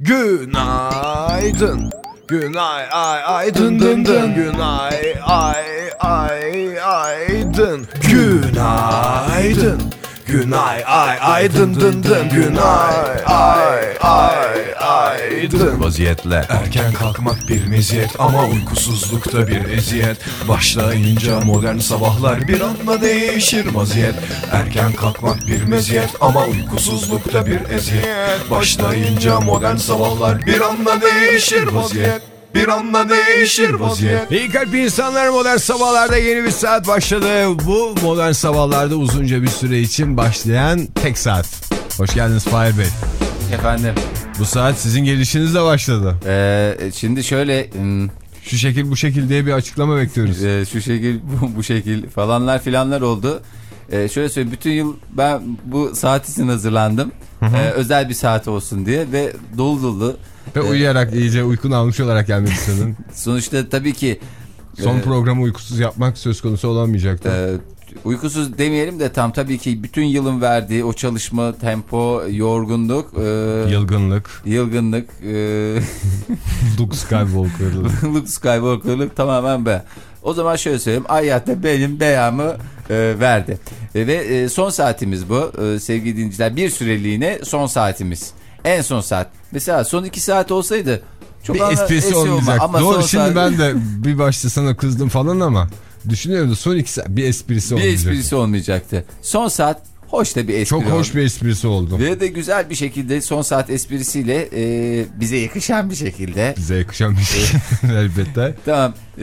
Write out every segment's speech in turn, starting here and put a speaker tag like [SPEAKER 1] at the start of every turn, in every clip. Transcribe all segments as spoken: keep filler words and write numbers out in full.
[SPEAKER 1] Günaydın. Günay ay ay dın dın dın. Günay ay ay ay dın. Günaydın. Günay ay ay dın dın dın. Günay ay ay ay dın.
[SPEAKER 2] Vaziyetle erken kalkmak bir meziyet ama uykusuzlukta bir eziyet. Başlayınca modern sabahlar bir anda değişir vaziyet. Erken kalkmak bir meziyet ama uykusuzlukta bir eziyet. Başlayınca modern sabahlar bir anda değişir vaziyet. Bir anda değişir vaziyet.
[SPEAKER 1] İyi kalp insanlar, modern sabahlarda yeni bir saat başladı. Bu modern sabahlarda uzunca bir süre için başlayan tek saat. Hoş geldiniz Fahir Bey.
[SPEAKER 3] Efendim.
[SPEAKER 1] Bu saat sizin gelişinizle başladı.
[SPEAKER 3] Ee, şimdi şöyle... Hmm,
[SPEAKER 1] şu şekil bu şekil diye bir açıklama bekliyoruz.
[SPEAKER 3] E, şu şekil bu, bu şekil falanlar filanlar oldu. E, şöyle söyleyeyim, bütün yıl ben bu saat için hazırlandım. Hı hı. E, özel bir saat olsun diye ve dolu dolu.
[SPEAKER 1] Ve uyuyarak, iyice uykunu almış olarak gelmek istedin.
[SPEAKER 3] Sonuçta tabii ki...
[SPEAKER 1] Son
[SPEAKER 3] e,
[SPEAKER 1] programı uykusuz yapmak söz konusu olamayacaktı.
[SPEAKER 3] E, uykusuz demeyelim de tam tabii ki bütün yılın verdiği o çalışma, tempo, yorgunluk... E,
[SPEAKER 1] Yılgınlık.
[SPEAKER 3] Yılgınlık. E,
[SPEAKER 1] Luke Skywalker'lık.
[SPEAKER 3] Luke Skywalker'lık tamamen be. O zaman şöyle söyleyeyim. Hayatta benim beyamı e, verdi. E, ve e, son saatimiz bu. E, sevgili dinleyiciler, bir süreliğine son saatimiz. En son saat. Mesela son iki saat olsaydı çok
[SPEAKER 1] bir esprisi olmayacak.
[SPEAKER 3] Ama
[SPEAKER 1] doğru, şimdi
[SPEAKER 3] saat...
[SPEAKER 1] ben de bir başta sana kızdım falan ama düşünüyorum da son iki saat bir esprisi
[SPEAKER 3] bir
[SPEAKER 1] olmayacaktı.
[SPEAKER 3] Bir esprisi olmayacaktı. Son saat hoş da bir espri
[SPEAKER 1] Çok
[SPEAKER 3] oldu.
[SPEAKER 1] hoş bir esprisi oldu.
[SPEAKER 3] Ve de güzel bir şekilde son saat esprisiyle e, bize yakışan bir şekilde.
[SPEAKER 1] Bize yakışan bir şey elbette.
[SPEAKER 3] Tamam. E,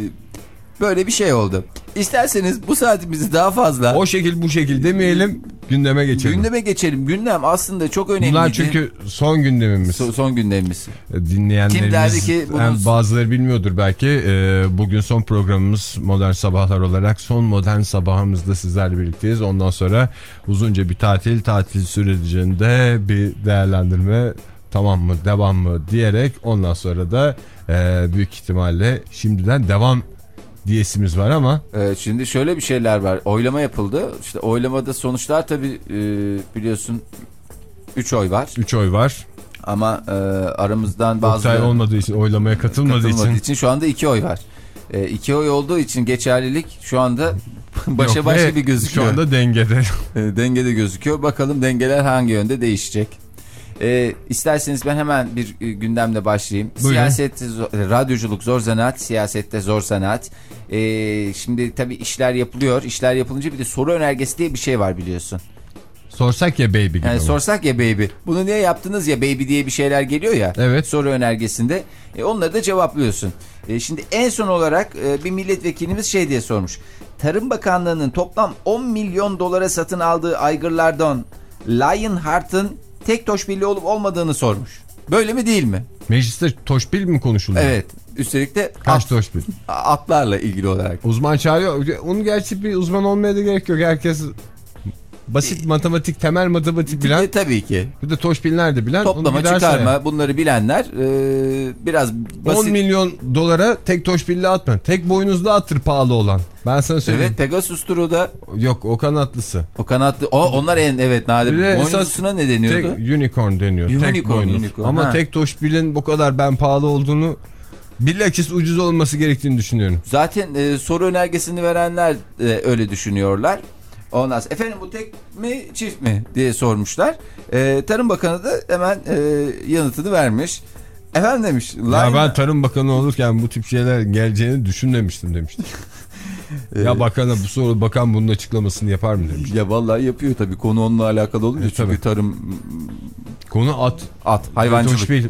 [SPEAKER 3] böyle bir şey oldu. İsterseniz bu saatimizi daha fazla...
[SPEAKER 1] O şekil bu şekil demeyelim, gündeme geçelim.
[SPEAKER 3] Gündeme geçelim. Gündem aslında çok önemli.
[SPEAKER 1] Bunlar çünkü son gündemimiz.
[SPEAKER 3] So, son gündemimiz.
[SPEAKER 1] Dinleyenlerimiz,
[SPEAKER 3] kim derdi ki bunun...
[SPEAKER 1] yani bazıları bilmiyordur belki. Ee, bugün son programımız Modern Sabahlar olarak son modern sabahımızda sizlerle birlikteyiz. Ondan sonra uzunca bir tatil, tatil sürecinde bir değerlendirme, tamam mı, devam mı diyerek ondan sonra da e, büyük ihtimalle şimdiden devam diyesimiz var ama.
[SPEAKER 3] Ee, şimdi şöyle bir şeyler var. Oylama yapıldı. İşte oylamada sonuçlar tabii e, biliyorsun üç oy var.
[SPEAKER 1] üç oy var.
[SPEAKER 3] Ama e, aramızdan bazı...
[SPEAKER 1] Oktay olmadığı için, oylamaya katılmadığı,
[SPEAKER 3] katılmadığı için.
[SPEAKER 1] için.
[SPEAKER 3] Şu anda iki oy var. E, iki oy olduğu için geçerlilik şu anda başa
[SPEAKER 1] Yok,
[SPEAKER 3] başa bir gözüküyor.
[SPEAKER 1] Şu anda dengede.
[SPEAKER 3] E, dengede gözüküyor. Bakalım dengeler hangi yönde değişecek. E, isterseniz ben hemen bir e, gündemle başlayayım.
[SPEAKER 1] Buyurun.
[SPEAKER 3] Siyaset, radyoculuk zor zanaat, siyasette zor sanat. E, şimdi tabii işler yapılıyor. İşler yapılınca bir de soru önergesi diye bir şey var biliyorsun.
[SPEAKER 1] Sorsak ya baby gibi.
[SPEAKER 3] Yani sorsak ya baby. Bunu niye yaptınız ya baby diye bir şeyler geliyor ya.
[SPEAKER 1] Evet.
[SPEAKER 3] Soru önergesinde. E, onları da cevaplıyorsun. E, şimdi en son olarak e, bir milletvekilimiz şey diye sormuş. Tarım Bakanlığı'nın toplam on milyon dolara satın aldığı aygırlardan Lionheart'ın tek toşbili olup olmadığını sormuş. Böyle mi değil mi?
[SPEAKER 1] Mecliste toşbil mi konuşuluyor?
[SPEAKER 3] Evet. Üstelik de
[SPEAKER 1] kaç
[SPEAKER 3] at,
[SPEAKER 1] toşbil?
[SPEAKER 3] Atlarla ilgili olarak.
[SPEAKER 1] Uzman çağırıyor. Onun gerçi bir uzman olmaya da gerek yok. Herkes basit matematik, temel matematik bilen.
[SPEAKER 3] E, tabii ki.
[SPEAKER 1] Bir de toşbil nerede bilen.
[SPEAKER 3] Toplama, çıkarma yani. Bunları bilenler e, biraz basit.
[SPEAKER 1] on milyon dolara tek toşbilli atma. Tek boynuzlu attır pahalı olan. Ben sana söyleyeyim.
[SPEAKER 3] Evet, Pegasus'tur o da.
[SPEAKER 1] Yok, o kanatlısı.
[SPEAKER 3] O kanatlı. O, onlar en evet nadir. Boynuzlusuna ne deniyordu?
[SPEAKER 1] Tek unicorn deniyor.
[SPEAKER 3] Unicorn,
[SPEAKER 1] tek boynuz.
[SPEAKER 3] unicorn.
[SPEAKER 1] Ama
[SPEAKER 3] ha.
[SPEAKER 1] tek toşbilin bu kadar ben pahalı olduğunu, bilakis ucuz olması gerektiğini düşünüyorum.
[SPEAKER 3] Zaten e, soru önergesini verenler e, öyle düşünüyorlar. Ondan sonra efendim bu tek mi çift mi diye sormuşlar. E, Tarım Bakanı da hemen e, yanıtını vermiş. Efendim demiş.
[SPEAKER 1] Ya
[SPEAKER 3] line...
[SPEAKER 1] ben Tarım Bakanı olurken bu tip şeyler geleceğini düşünmemiştim demiştim. Ya bakana bu soru, bakan bunun açıklamasını yapar mı demiş.
[SPEAKER 3] Ya vallahi yapıyor tabii, konu onunla alakalı olunca e, çünkü tabii. Tarım
[SPEAKER 1] konu at.
[SPEAKER 3] At, hayvancılık.
[SPEAKER 1] Toşbil,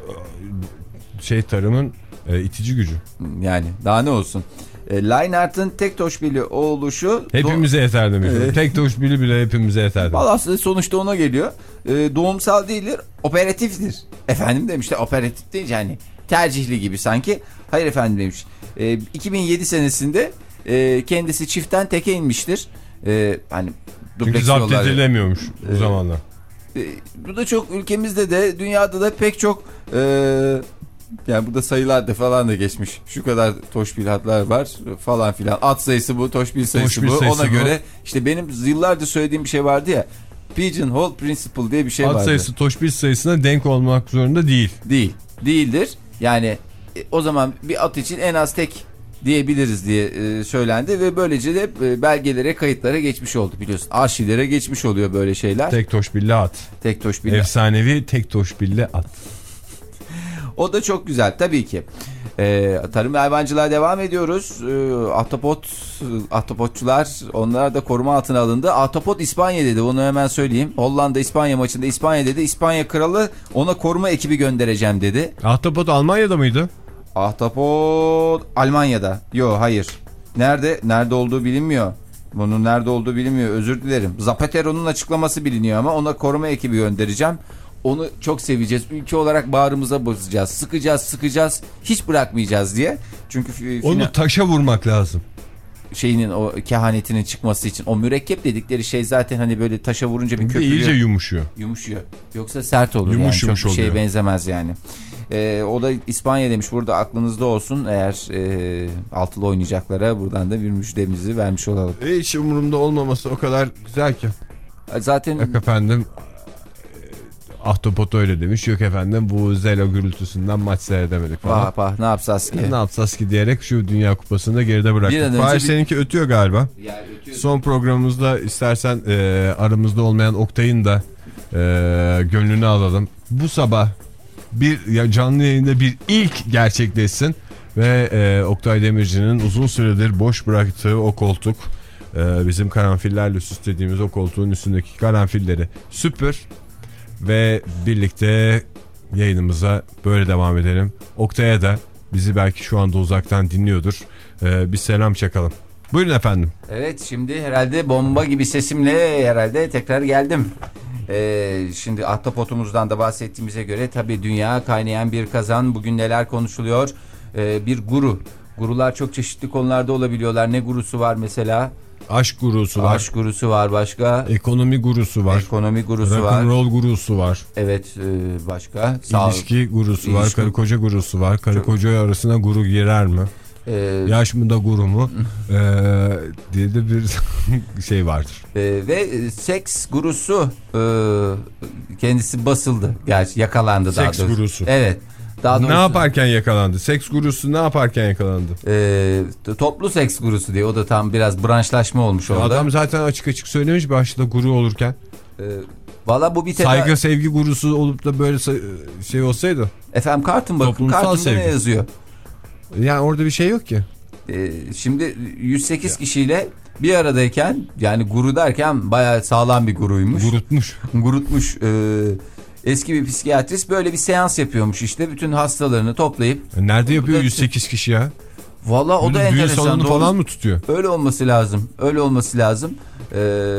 [SPEAKER 1] şey tarımın e, itici gücü.
[SPEAKER 3] Yani daha ne olsun. E, Lionheart'ın tek toşbili oluşu...
[SPEAKER 1] Hepimize yeter demiş. E, tek toşbili bile hepimize yeter demiş.
[SPEAKER 3] Vallahi sonuçta ona geliyor. E, doğumsal değildir, operatiftir. Efendim demişler, operatif deyince hani tercihli gibi sanki. Hayır efendim demiş. E, iki bin yedi senesinde e, kendisi çiftten teke inmiştir. E, hani
[SPEAKER 1] çünkü zapt edilemiyormuş o e, zamanlar.
[SPEAKER 3] E, bu da çok ülkemizde de dünyada da pek çok... E, yani burada sayılar da falan da geçmiş. Şu kadar toşbil hatlar var falan filan. At sayısı bu, toşbil sayısı, toşbil bu. Sayısı Ona bu. Göre işte benim yıllardır söylediğim bir şey vardı ya. Pigeonhole Principle diye bir şey
[SPEAKER 1] At
[SPEAKER 3] vardı.
[SPEAKER 1] sayısı toşbil sayısına denk olmak zorunda değil.
[SPEAKER 3] Değil. Değildir. Yani e, o zaman bir at için en az tek diyebiliriz diye e, söylendi ve böylece de e, belgelere, kayıtlara geçmiş oldu biliyorsun. Arşivlere geçmiş oluyor böyle şeyler.
[SPEAKER 1] Tek toşbilli at.
[SPEAKER 3] Tek toşbilli.
[SPEAKER 1] Efsanevi tek toşbilli at.
[SPEAKER 3] O da çok güzel tabii ki. Ee, tarım ve hayvancılığa devam ediyoruz. Ee, ahtapot, ahtapotçular onlar da koruma altına alındı. Ahtapot İspanya dedi, onu hemen söyleyeyim. Hollanda İspanya maçında İspanya dedi. İspanya kralı ona koruma ekibi göndereceğim dedi.
[SPEAKER 1] Ahtapot Almanya'da mıydı?
[SPEAKER 3] Ahtapot Almanya'da. Yok hayır. Nerede? Nerede olduğu bilinmiyor. Bunun nerede olduğu bilinmiyor. Özür dilerim. Zapatero'nun açıklaması biliniyor ama ona koruma ekibi göndereceğim. Onu çok seveceğiz. Ülke olarak bağrımıza basacağız. Sıkacağız, sıkacağız. Hiç bırakmayacağız diye. Çünkü
[SPEAKER 1] onu taşa vurmak lazım.
[SPEAKER 3] Şeyinin o kehanetinin çıkması için. O mürekkep dedikleri şey zaten hani böyle taşa vurunca bir köpürüyor.
[SPEAKER 1] İyice yumuşuyor.
[SPEAKER 3] Yumuşuyor. Yoksa sert olur
[SPEAKER 1] yumuş,
[SPEAKER 3] yani.
[SPEAKER 1] Yumuş
[SPEAKER 3] çok bir şeye
[SPEAKER 1] oluyor.
[SPEAKER 3] benzemez yani. Ee, o da İspanya demiş. Burada aklınızda olsun. Eğer e, altılı oynayacaklara buradan da bir müjdemizi vermiş olalım.
[SPEAKER 1] Hiç umurumda olmaması o kadar güzel ki.
[SPEAKER 3] Zaten...
[SPEAKER 1] Yok efendim Ahtapot öyle demiş. Yok efendim bu Zelo gürültüsünden maç seyredemedik falan.
[SPEAKER 3] Pah pah ne yapsas ki?
[SPEAKER 1] Ne yapsas ki diyerek şu Dünya Kupası'nı da geride bıraktık. Fahir bir... seninki ötüyor galiba.
[SPEAKER 3] Yani ötüyor.
[SPEAKER 1] Son programımızda istersen e, aramızda olmayan Oktay'ın da e, gönlünü alalım. Bu sabah bir ya canlı yayında bir ilk gerçekleşsin ve e, Oktay Demirci'nin uzun süredir boş bıraktığı o koltuk, e, bizim karanfillerle süslediğimiz o koltuğun üstündeki karanfilleri süpür ve birlikte yayınımıza böyle devam edelim. Oktay'a da bizi belki şu anda uzaktan dinliyordur. E, bir selam çakalım. Buyurun efendim.
[SPEAKER 3] Evet, şimdi herhalde bomba gibi sesimle herhalde tekrar geldim. Ee, şimdi ahtapotumuzdan da bahsettiğimize göre tabii dünya kaynayan bir kazan. Bugün neler konuşuluyor? Ee, bir guru. Gurular çok çeşitli konularda olabiliyorlar. Ne gurusu var mesela?
[SPEAKER 1] Aşk gurusu var.
[SPEAKER 3] Aşk gurusu var başka.
[SPEAKER 1] Ekonomi gurusu var.
[SPEAKER 3] Ekonomi gurusu var.
[SPEAKER 1] Rock'n'roll gurusu var.
[SPEAKER 3] Evet, e, başka.
[SPEAKER 1] Sağ İlişki gurusu İlişki... var. Karı koca gurusu var. Karı çok... koca arasına guru girer mi? Ee, Yaş mı da guru mu? ee, diye de bir şey vardır.
[SPEAKER 3] E, ve seks gurusu e, kendisi basıldı. Gerçi yakalandı
[SPEAKER 1] seks
[SPEAKER 3] daha doğrusu.
[SPEAKER 1] Seks gurusu.
[SPEAKER 3] Evet. Daha doğrusu,
[SPEAKER 1] ne yaparken yakalandı? Seks gurusu ne yaparken yakalandı?
[SPEAKER 3] E, toplu seks gurusu diye. O da tam biraz branşlaşma olmuş orada.
[SPEAKER 1] Adam zaten açık açık söylemiş başta guru olurken.
[SPEAKER 3] E, Valla bu bir teda-
[SPEAKER 1] saygı sevgi gurusu olup da böyle şey olsaydı.
[SPEAKER 3] Efendim kartın bakın. Kartında ne yazıyor?
[SPEAKER 1] Yani orada bir şey yok ki.
[SPEAKER 3] Ee, şimdi yüz sekiz ya. Kişiyle bir aradayken yani guru derken bayağı sağlam bir guruymuş.
[SPEAKER 1] Gurutmuş.
[SPEAKER 3] Gurutmuş. Ee, eski bir psikiyatrist böyle bir seans yapıyormuş işte. Bütün hastalarını toplayıp.
[SPEAKER 1] Nerede yapıyor yüz sekiz kişi ya?
[SPEAKER 3] Valla o da enteresan.
[SPEAKER 1] Düğün salonu falan mı tutuyor?
[SPEAKER 3] Öyle olması lazım. Öyle olması lazım. Ee,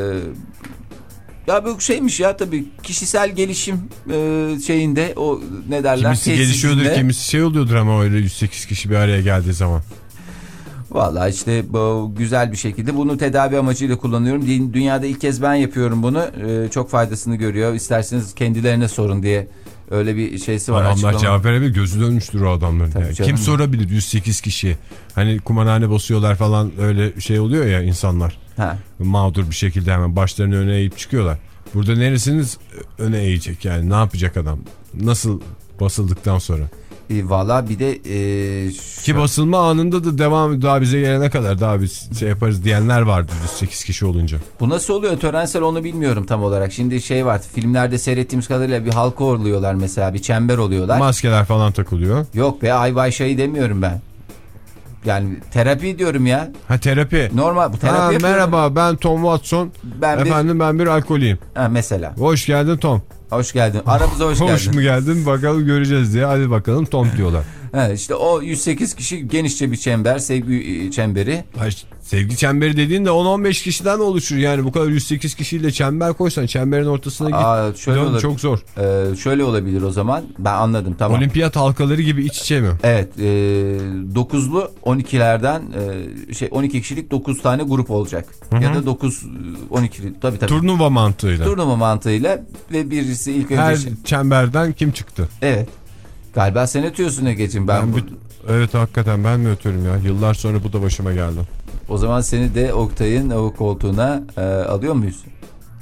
[SPEAKER 3] ya bu şeymiş ya tabii kişisel gelişim e, şeyinde o ne derler?
[SPEAKER 1] Kimisi gelişiyordur, kimisi şey oluyordur ama öyle yüz sekiz kişi bir araya geldiği zaman.
[SPEAKER 3] Vallahi işte bu güzel bir şekilde bunu tedavi amacıyla kullanıyorum. Dünyada ilk kez ben yapıyorum bunu. Ee, çok faydasını görüyor. İsterseniz kendilerine sorun diye öyle bir şeysi var.
[SPEAKER 1] Adamlar cevap verebilir. Gözü dönmüştür o adamların. Yani. Kim sorabilir yüz sekiz kişi? Hani kumarhane basıyorlar falan öyle şey oluyor ya insanlar. Ha. Mağdur bir şekilde hemen başlarını öne eğip çıkıyorlar. Burada neresiniz öne eğecek yani ne yapacak adam? Nasıl basıldıktan sonra?
[SPEAKER 3] E, Valla bir de e, şu...
[SPEAKER 1] ki basılma anında da devam daha bize gelene kadar daha biz şey yaparız diyenler vardı yüz sekiz kişi olunca.
[SPEAKER 3] Bu nasıl oluyor törensel onu bilmiyorum tam olarak. Şimdi şey var filmlerde seyrettiğimiz kadarıyla bir halka oluyorlar mesela bir çember oluyorlar.
[SPEAKER 1] Maskeler falan takılıyor.
[SPEAKER 3] Yok be ay vay şeyi demiyorum ben. Yani terapi diyorum ya.
[SPEAKER 1] Ha terapi.
[SPEAKER 3] Normal bu terapi
[SPEAKER 1] ha,
[SPEAKER 3] yapıyorum.
[SPEAKER 1] Merhaba ben Tom Watson. Ben Efendim bir... ben bir alkoliyim.
[SPEAKER 3] Ha, mesela.
[SPEAKER 1] Hoş geldin Tom.
[SPEAKER 3] Hoş geldin. Aramıza hoş geldin.
[SPEAKER 1] Hoş mu geldin bakalım göreceğiz diye. Hadi bakalım Tom diyorlar.
[SPEAKER 3] Ha, işte o yüz sekiz kişi genişçe bir çember, sevgi çemberi.
[SPEAKER 1] Hayır, sevgi çemberi dediğin de on on beş kişiden oluşur. Yani bu kadar yüz sekiz kişiyle çember koysan çemberin ortasına git. Aa, şöyle dön, çok zor.
[SPEAKER 3] Ee, şöyle olabilir o zaman. Ben anladım tamam.
[SPEAKER 1] Olimpiyat halkaları gibi iç içe mi?
[SPEAKER 3] Evet. E, dokuzlu on ikilerden e, şey on iki kişilik dokuz tane grup olacak. Hı-hı. Ya da dokuz on iki tabii tabii.
[SPEAKER 1] Turnuva mantığıyla.
[SPEAKER 3] Turnuva mantığıyla ve birisi ilk önce.
[SPEAKER 1] Her çemberden kim çıktı?
[SPEAKER 3] Evet. Galiba sen ötüyorsun Ege'ciğim. Ben, ben bu...
[SPEAKER 1] Evet hakikaten ben mi ötüyorum ya? Yıllar sonra bu da başıma geldi.
[SPEAKER 3] O zaman seni de Oktay'ın o koltuğuna e, alıyor muyuz?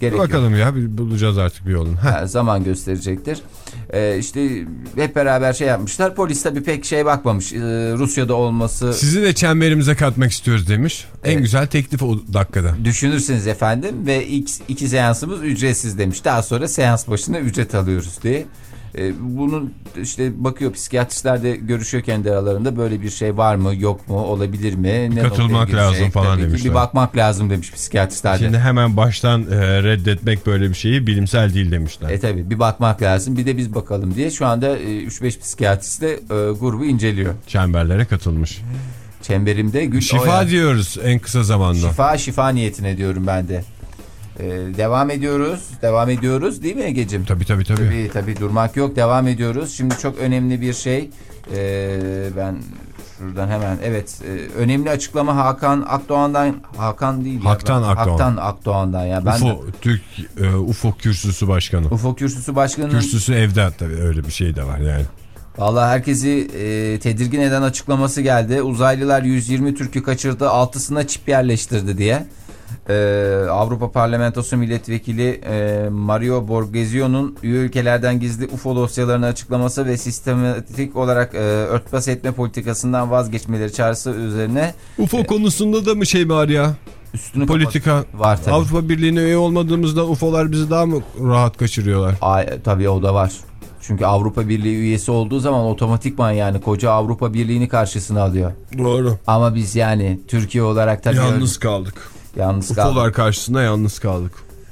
[SPEAKER 3] Gerek
[SPEAKER 1] Bakalım
[SPEAKER 3] yok.
[SPEAKER 1] ya, bir bulacağız artık bir yolunu.
[SPEAKER 3] Ha, zaman gösterecektir. Ee, işte hep beraber şey yapmışlar. Polis tabii pek şey bakmamış. Ee, Rusya'da olması.
[SPEAKER 1] Sizi de çemberimize katmak istiyoruz demiş. Evet. En güzel teklif o dakikada.
[SPEAKER 3] Düşünürsünüz efendim ve ilk iki seansımız ücretsiz demiş. Daha sonra seans başına ücret alıyoruz diye. Ee, bunun işte bakıyor, psikiyatristler de görüşüyor kendi aralarında, böyle bir şey var mı yok mu, olabilir mi? Ne
[SPEAKER 1] katılmak lazım falan demişler.
[SPEAKER 3] Bir bakmak lazım demiş psikiyatristler de.
[SPEAKER 1] Şimdi hemen baştan e, reddetmek böyle bir şeyi bilimsel değil demişler.
[SPEAKER 3] E tabi bir bakmak lazım, bir de biz bakalım diye şu anda e, üç beş psikiyatrist de e, grubu inceliyor.
[SPEAKER 1] Çemberlere katılmış.
[SPEAKER 3] Çemberimde gül
[SPEAKER 1] şifa
[SPEAKER 3] oya.
[SPEAKER 1] Diyoruz en kısa zamanda.
[SPEAKER 3] Şifa şifa niyetine diyorum ben de. Ee, devam ediyoruz. Devam ediyoruz değil mi Ege'cim?
[SPEAKER 1] Tabii tabii tabii.
[SPEAKER 3] Tabii tabii, durmak yok, devam ediyoruz. Şimdi çok önemli bir şey. Ee, ben şuradan hemen evet e, önemli açıklama Hakan Akdoğan'dan. Hakan değil.
[SPEAKER 1] Haktan
[SPEAKER 3] ya,
[SPEAKER 1] Akdoğan.
[SPEAKER 3] Haktan Akdoğan'dan. Ya. Ben
[SPEAKER 1] U F O,
[SPEAKER 3] de,
[SPEAKER 1] Türk e, U F O Kürsüsü Başkanı.
[SPEAKER 3] U F O Kürsüsü Başkanı'nın.
[SPEAKER 1] Kürsüsü evde, tabii öyle bir şey de var yani.
[SPEAKER 3] Vallahi herkesi e, tedirgin eden açıklaması geldi. Uzaylılar yüz yirmi Türk'ü kaçırdı, altısına çip yerleştirdi diye. Ee, Avrupa Parlamentosu Milletvekili e, Mario Borghesio'nun üye ülkelerden gizli U F O dosyalarını açıklaması ve sistematik olarak e, örtbas etme politikasından vazgeçmeleri çağrısı üzerine.
[SPEAKER 1] U F O e, konusunda da mı şey var ya?
[SPEAKER 3] Üstünü
[SPEAKER 1] politika
[SPEAKER 3] var tabii.
[SPEAKER 1] Avrupa Birliği'ne üye olmadığımızda U F O'lar bizi daha mı rahat kaçırıyorlar?
[SPEAKER 3] Ay, tabii o da var. Çünkü Avrupa Birliği üyesi olduğu zaman otomatikman yani koca Avrupa Birliği'ni karşısına alıyor.
[SPEAKER 1] Doğru.
[SPEAKER 3] Ama biz yani Türkiye olarak tabii
[SPEAKER 1] yalnız
[SPEAKER 3] öyle,
[SPEAKER 1] kaldık.
[SPEAKER 3] Yalnız
[SPEAKER 1] U F O'lar kaldık. Karşısında yalnız kaldık.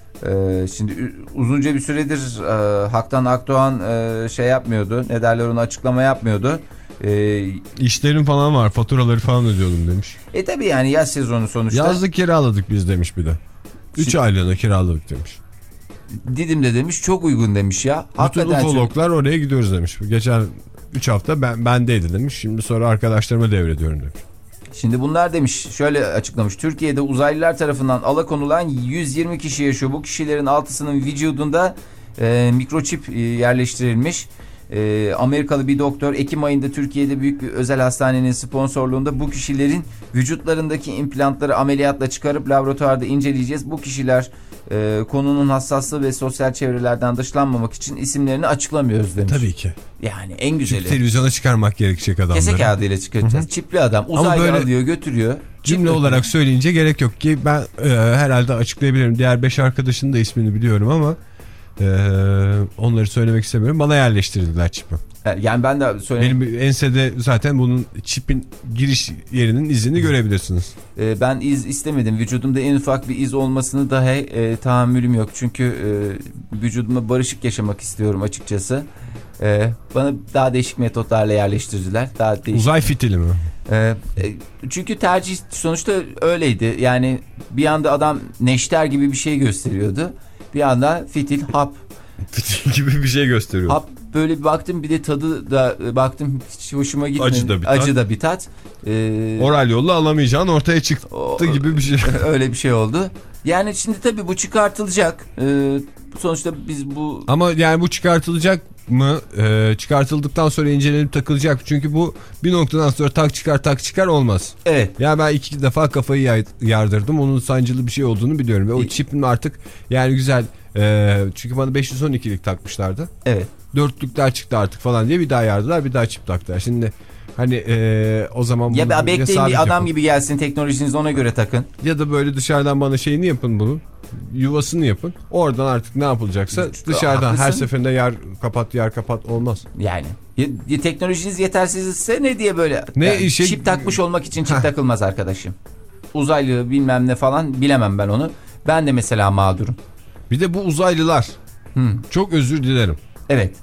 [SPEAKER 3] Ee, şimdi uzunca bir süredir e, Haktan Akdoğan e, şey yapmıyordu. Ne derler, onu açıklama yapmıyordu. E,
[SPEAKER 1] İşlerim falan var, faturaları falan ödüyordum demiş.
[SPEAKER 3] E tabii yani yaz sezonu sonuçta.
[SPEAKER 1] Yazlık kiraladık biz demiş bir de. üç aylığına kiraladık demiş.
[SPEAKER 3] Didim'de demiş, çok uygun demiş ya.
[SPEAKER 1] Bütün ufologlar çok... oraya gidiyoruz demiş. Geçen üç hafta ben bendeydi demiş. Şimdi sonra arkadaşlarıma devrediyorum demiş.
[SPEAKER 3] Şimdi bunlar demiş, şöyle açıklamış. Türkiye'de uzaylılar tarafından alakonulan yüz yirmi kişi yaşıyor. Bu kişilerin altısının vücudunda e, mikroçip e, yerleştirilmiş. E, Amerikalı bir doktor Ekim ayında Türkiye'de büyük bir özel hastanenin sponsorluğunda bu kişilerin vücutlarındaki implantları ameliyatla çıkarıp laboratuvarda inceleyeceğiz. Bu kişiler e, konunun hassaslığı ve sosyal çevrelerden dışlanmamak için isimlerini açıklamıyoruz demiş.
[SPEAKER 1] Tabii ki.
[SPEAKER 3] Yani en güzeli.
[SPEAKER 1] Çip televizyona çıkarmak gerekecek adamları.
[SPEAKER 3] Kese kağıdıyla çıkaracağız. Çipli adam uzaylı alıyor götürüyor.
[SPEAKER 1] Cümle olarak söyleyince gerek yok ki ben e, herhalde açıklayabilirim. Diğer beş arkadaşın da ismini biliyorum ama e, onları söylemek istemiyorum. Bana yerleştirdiler çipi.
[SPEAKER 3] Yani ben de söyleyeyim.
[SPEAKER 1] Benim ensede zaten bunun çipin giriş yerinin izini görebilirsiniz.
[SPEAKER 3] E, ben iz istemedim. Vücudumda en ufak bir iz olmasını dahi e, tahammülüm yok. Çünkü e, vücudumda barışık yaşamak istiyorum açıkçası. E, bana daha değişik metotlarla yerleştirdiler. Daha değişik.
[SPEAKER 1] Uzay fitili mi?
[SPEAKER 3] E, e, çünkü tercih sonuçta öyleydi. Yani bir anda adam neşter gibi bir şey gösteriyordu. Bir anda fitil, hap.
[SPEAKER 1] Fitil gibi bir şey gösteriyor.
[SPEAKER 3] Hap, böyle bir baktım, bir de tadı da baktım hiç hoşuma gitmedi.
[SPEAKER 1] Acı da bir tat.
[SPEAKER 3] Acı da bir tat. Ee,
[SPEAKER 1] Oral yolla alamayacağın ortaya çıktı o, gibi bir şey.
[SPEAKER 3] Öyle bir şey oldu. Yani şimdi tabii bu çıkartılacak. Ee, sonuçta biz bu...
[SPEAKER 1] Ama yani bu çıkartılacak mı? Ee, çıkartıldıktan sonra incelenip takılacak. Çünkü bu bir noktadan sonra tak çıkar tak çıkar olmaz.
[SPEAKER 3] Evet.
[SPEAKER 1] Ya ben iki defa kafayı yardırdım. Onun sancılı bir şey olduğunu biliyorum. Ve o çipin artık yani güzel. E, çünkü bana beş yüz on ikilik takmışlardı.
[SPEAKER 3] Evet.
[SPEAKER 1] Dörtlükler çıktı artık falan diye bir daha yardılar. Bir daha çip taktılar. Şimdi hani e, o zaman...
[SPEAKER 3] Ya ben bekleyin bir adam yapın. Gibi gelsin, teknolojinizi ona göre takın.
[SPEAKER 1] Ya da böyle dışarıdan bana şeyini yapın bunun. Yuvasını yapın. Oradan artık ne yapılacaksa dışarıdan haklısın. Her seferinde yer kapat yer kapat olmaz.
[SPEAKER 3] Yani ya, ya teknolojiniz yetersizse ne diye böyle
[SPEAKER 1] ne
[SPEAKER 3] yani,
[SPEAKER 1] şey...
[SPEAKER 3] çip takmış olmak için çip takılmaz arkadaşım. Uzaylı bilmem ne falan bilemem ben onu. Ben de mesela mağdurum.
[SPEAKER 1] Bir de bu uzaylılar. Hmm. Çok özür dilerim.
[SPEAKER 3] Evet.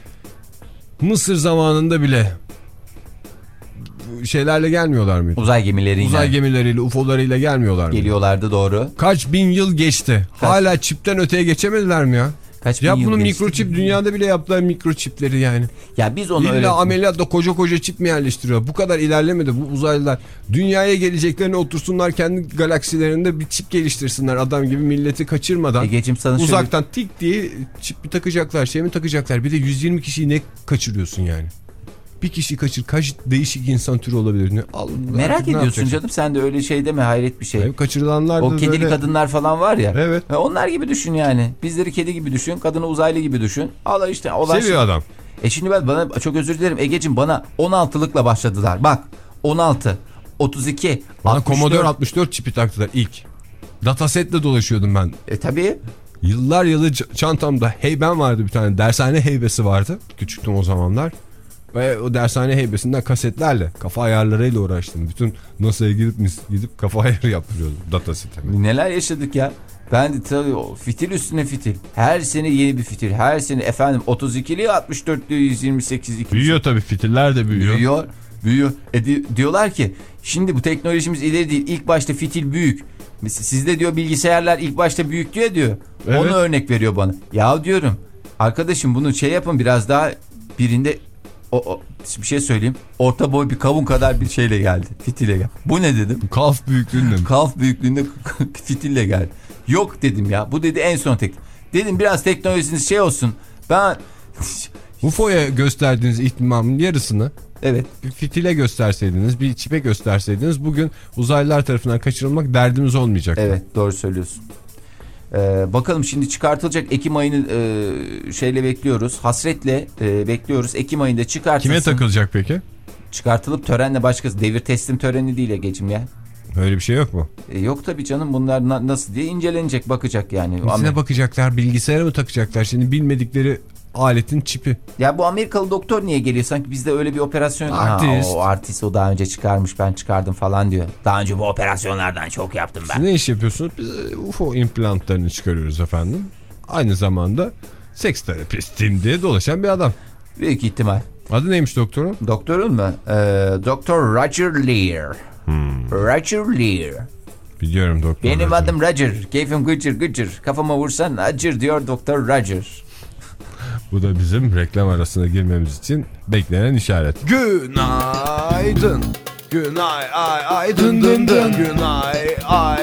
[SPEAKER 1] Mısır zamanında bile şeylerle gelmiyorlar mıydı?
[SPEAKER 3] Uzay gemileriyle.
[SPEAKER 1] Uzay gemileriyle, U F O'larıyla gelmiyorlar mıydı?
[SPEAKER 3] Geliyorlardı, doğru.
[SPEAKER 1] Kaç bin yıl geçti. Kaç? Hala çipten öteye geçemediler mi ya?
[SPEAKER 3] Kaç
[SPEAKER 1] ya bunu mikroçip, dünyada bile yaptılar mikroçipleri yani.
[SPEAKER 3] Ya biz onu
[SPEAKER 1] İlla
[SPEAKER 3] öyle...
[SPEAKER 1] ameliyatla koca koca çip mi yerleştiriyor? Bu kadar ilerlemedi bu uzaylılar. Dünyaya geleceklerine otursunlar, kendi galaksilerinde bir çip geliştirsinler adam gibi, milleti kaçırmadan.
[SPEAKER 3] Egeciğim, sana
[SPEAKER 1] uzaktan
[SPEAKER 3] şöyle...
[SPEAKER 1] tik diye çip mi takacaklar, şey mi takacaklar? Bir de yüz yirmi kişiyi ne kaçırıyorsun yani? Bir kişi kaçır kaç değişik insan türü olabilir. Ne, al,
[SPEAKER 3] Merak ediyorsun yapacaksın? Canım sen de öyle şey deme, hayret bir şey.
[SPEAKER 1] Hayır, kaçırılanlar
[SPEAKER 3] o
[SPEAKER 1] da
[SPEAKER 3] kedili
[SPEAKER 1] böyle...
[SPEAKER 3] kadınlar falan var ya.
[SPEAKER 1] Evet.
[SPEAKER 3] Onlar gibi düşün yani. Bizleri kedi gibi düşün, kadını uzaylı gibi düşün. Allah işte.
[SPEAKER 1] Seviyor şey... adam.
[SPEAKER 3] E şimdi ben bana çok özür dilerim Egeciğim, bana on altılıkla başladılar. Bak on altı, otuz iki,
[SPEAKER 1] bana
[SPEAKER 3] altmış dört.
[SPEAKER 1] Commodore altmış dört çipi taktılar ilk. Datasetle dolaşıyordum ben.
[SPEAKER 3] E tabii.
[SPEAKER 1] Yıllar yılı çantamda heyben vardı, bir tane dershane heybesi vardı. Küçüktüm o zamanlar. Ve o dershane heybesinden kasetlerle, kafa ayarlarıyla uğraştım. Bütün NASA'ya gidip gidip kafa ayarı yaptırıyordum datasete.
[SPEAKER 3] Neler yaşadık ya. Ben de tabii fitil üstüne fitil. Her sene yeni bir fitil. Her sene efendim otuz ikili, altmış dörtlü, yüz yirmi sekiz.
[SPEAKER 1] Büyüyor tabii, fitiller de büyüyor.
[SPEAKER 3] Büyüyor. Büyüyor. E, diyorlar ki şimdi bu teknolojimiz ileri değil. İlk başta fitil büyük. Sizde diyor bilgisayarlar ilk başta büyük diyor diyor. Evet. Onu örnek veriyor bana. Ya diyorum arkadaşım bunu şey yapın biraz daha, birinde o, o bir şey söyleyeyim. Orta boy bir kavun kadar bir şeyle geldi. Fitille geldi. Bu ne dedim?
[SPEAKER 1] Kalf büyüklüğünde mi?
[SPEAKER 3] Kalf büyüklüğünde fitille geldi. Yok dedim ya. Bu dedi en son tek. Dedim biraz teknolojiniz şey olsun. Ben
[SPEAKER 1] U F O'ya gösterdiğiniz ihtimamın yarısını
[SPEAKER 3] evet
[SPEAKER 1] bir fitile gösterseydiniz, bir çipe gösterseydiniz bugün uzaylılar tarafından kaçırılmak derdimiz olmayacak.
[SPEAKER 3] Evet, doğru söylüyorsun. Ee, bakalım şimdi çıkartılacak, Ekim ayını e, şeyle bekliyoruz. Hasretle e, bekliyoruz. Ekim ayında çıkartılsın.
[SPEAKER 1] Kime takılacak peki?
[SPEAKER 3] Çıkartılıp törenle başkası. Devir teslim töreni değil Egeciğim ya.
[SPEAKER 1] Öyle bir şey yok mu?
[SPEAKER 3] E, yok tabii canım, bunlar na- nasıl diye incelenecek, bakacak yani.
[SPEAKER 1] Nesine bakacaklar, bilgisayara mı takacaklar şimdi bilmedikleri aletin çipi?
[SPEAKER 3] Ya bu Amerikalı doktor niye geliyor, sanki bizde öyle bir operasyon.
[SPEAKER 1] Artist.
[SPEAKER 3] Ha, o artist o daha önce çıkarmış, ben çıkardım falan diyor. Daha önce bu operasyonlardan çok yaptım ben.
[SPEAKER 1] Siz ne iş yapıyorsunuz? Biz U F O implantlarını çıkarıyoruz efendim. Aynı zamanda seks terapistim diye dolaşan bir adam.
[SPEAKER 3] Büyük ihtimal.
[SPEAKER 1] Adı neymiş doktorun?
[SPEAKER 3] Doktorun mu? Ee, Doktor Roger Lear. Hmm. Roger Lear.
[SPEAKER 1] Biliyorum doktor.
[SPEAKER 3] Benim
[SPEAKER 1] Roger.
[SPEAKER 3] adım Roger. Keyfim gıcır gıcır. Kafama vursan acır diyor Doktor Roger.
[SPEAKER 1] Bu da bizim reklam arasına girmemiz için beklenen işaret.
[SPEAKER 2] Günaydın. Günay ay ay dın dın dın. Günay ay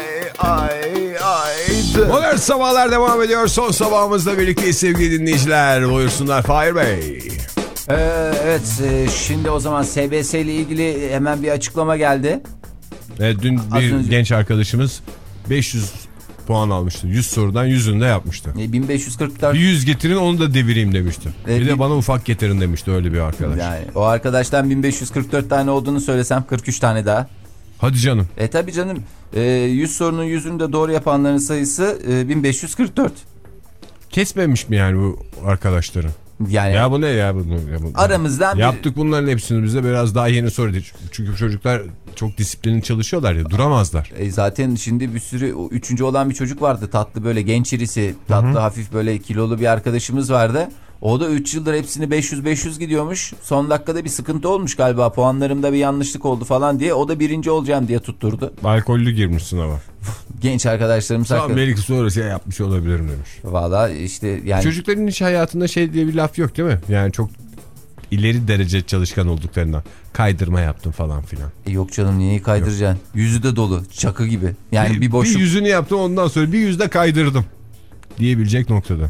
[SPEAKER 2] ay ay dın.
[SPEAKER 1] Modern Sabahlar devam ediyor. Son sabahımızla birlikte sevgili dinleyiciler. Buyursunlar Fahir Bey.
[SPEAKER 3] Ee, evet e, şimdi o zaman S B S ile ilgili hemen bir açıklama geldi.
[SPEAKER 1] Evet, dün bir önce... genç arkadaşımız beş yüz puan almıştı. yüz sorudan yüzünü de yapmıştı.
[SPEAKER 3] E, bin beş yüz kırk dört.
[SPEAKER 1] Bir yüz getirin onu da devireyim demişti. E, bir, bir de bana ufak getirin demişti öyle bir arkadaş.
[SPEAKER 3] Yani o arkadaştan bin beş yüz kırk dört tane olduğunu söylesem kırk üç tane daha.
[SPEAKER 1] Hadi canım.
[SPEAKER 3] E tabi canım. E, yüz sorunun yüzünü de doğru yapanların sayısı e, bin beş yüz kırk dört.
[SPEAKER 1] Kesmemiş mi yani bu arkadaşların?
[SPEAKER 3] Yani
[SPEAKER 1] ya bu ne ya bu, ya bu
[SPEAKER 3] aramızdan
[SPEAKER 1] yaptık
[SPEAKER 3] bir...
[SPEAKER 1] bunların hepsini bize biraz daha yeni soru değil. Çünkü çocuklar çok disiplinli çalışıyorlar ya, duramazlar.
[SPEAKER 3] E zaten şimdi bir sürü üçüncü olan bir çocuk vardı, tatlı böyle genç irisi, tatlı Hı-hı. hafif böyle kilolu bir arkadaşımız vardı. O da üç yıldır hepsini beş yüz beş yüz gidiyormuş. Son dakikada bir sıkıntı olmuş galiba, puanlarımda bir yanlışlık oldu falan diye. O da birinci olacağım diye tutturdu.
[SPEAKER 1] Alkollü girmiş sınava.
[SPEAKER 3] Genç arkadaşlarımız
[SPEAKER 1] hakkında. Belki sonra şey yapmış olabilirim demiş.
[SPEAKER 3] Valla işte yani.
[SPEAKER 1] Çocukların hiç hayatında şey diye bir laf yok değil mi? Yani çok ileri derece çalışkan olduklarından. Kaydırma yaptım falan filan.
[SPEAKER 3] E yok canım, niye kaydıracaksın? Yok. Yüzü de dolu, çakı gibi. Yani bir, bir boşluk.
[SPEAKER 1] Bir yüzünü yaptım, ondan sonra bir yüzde kaydırdım diyebilecek noktada.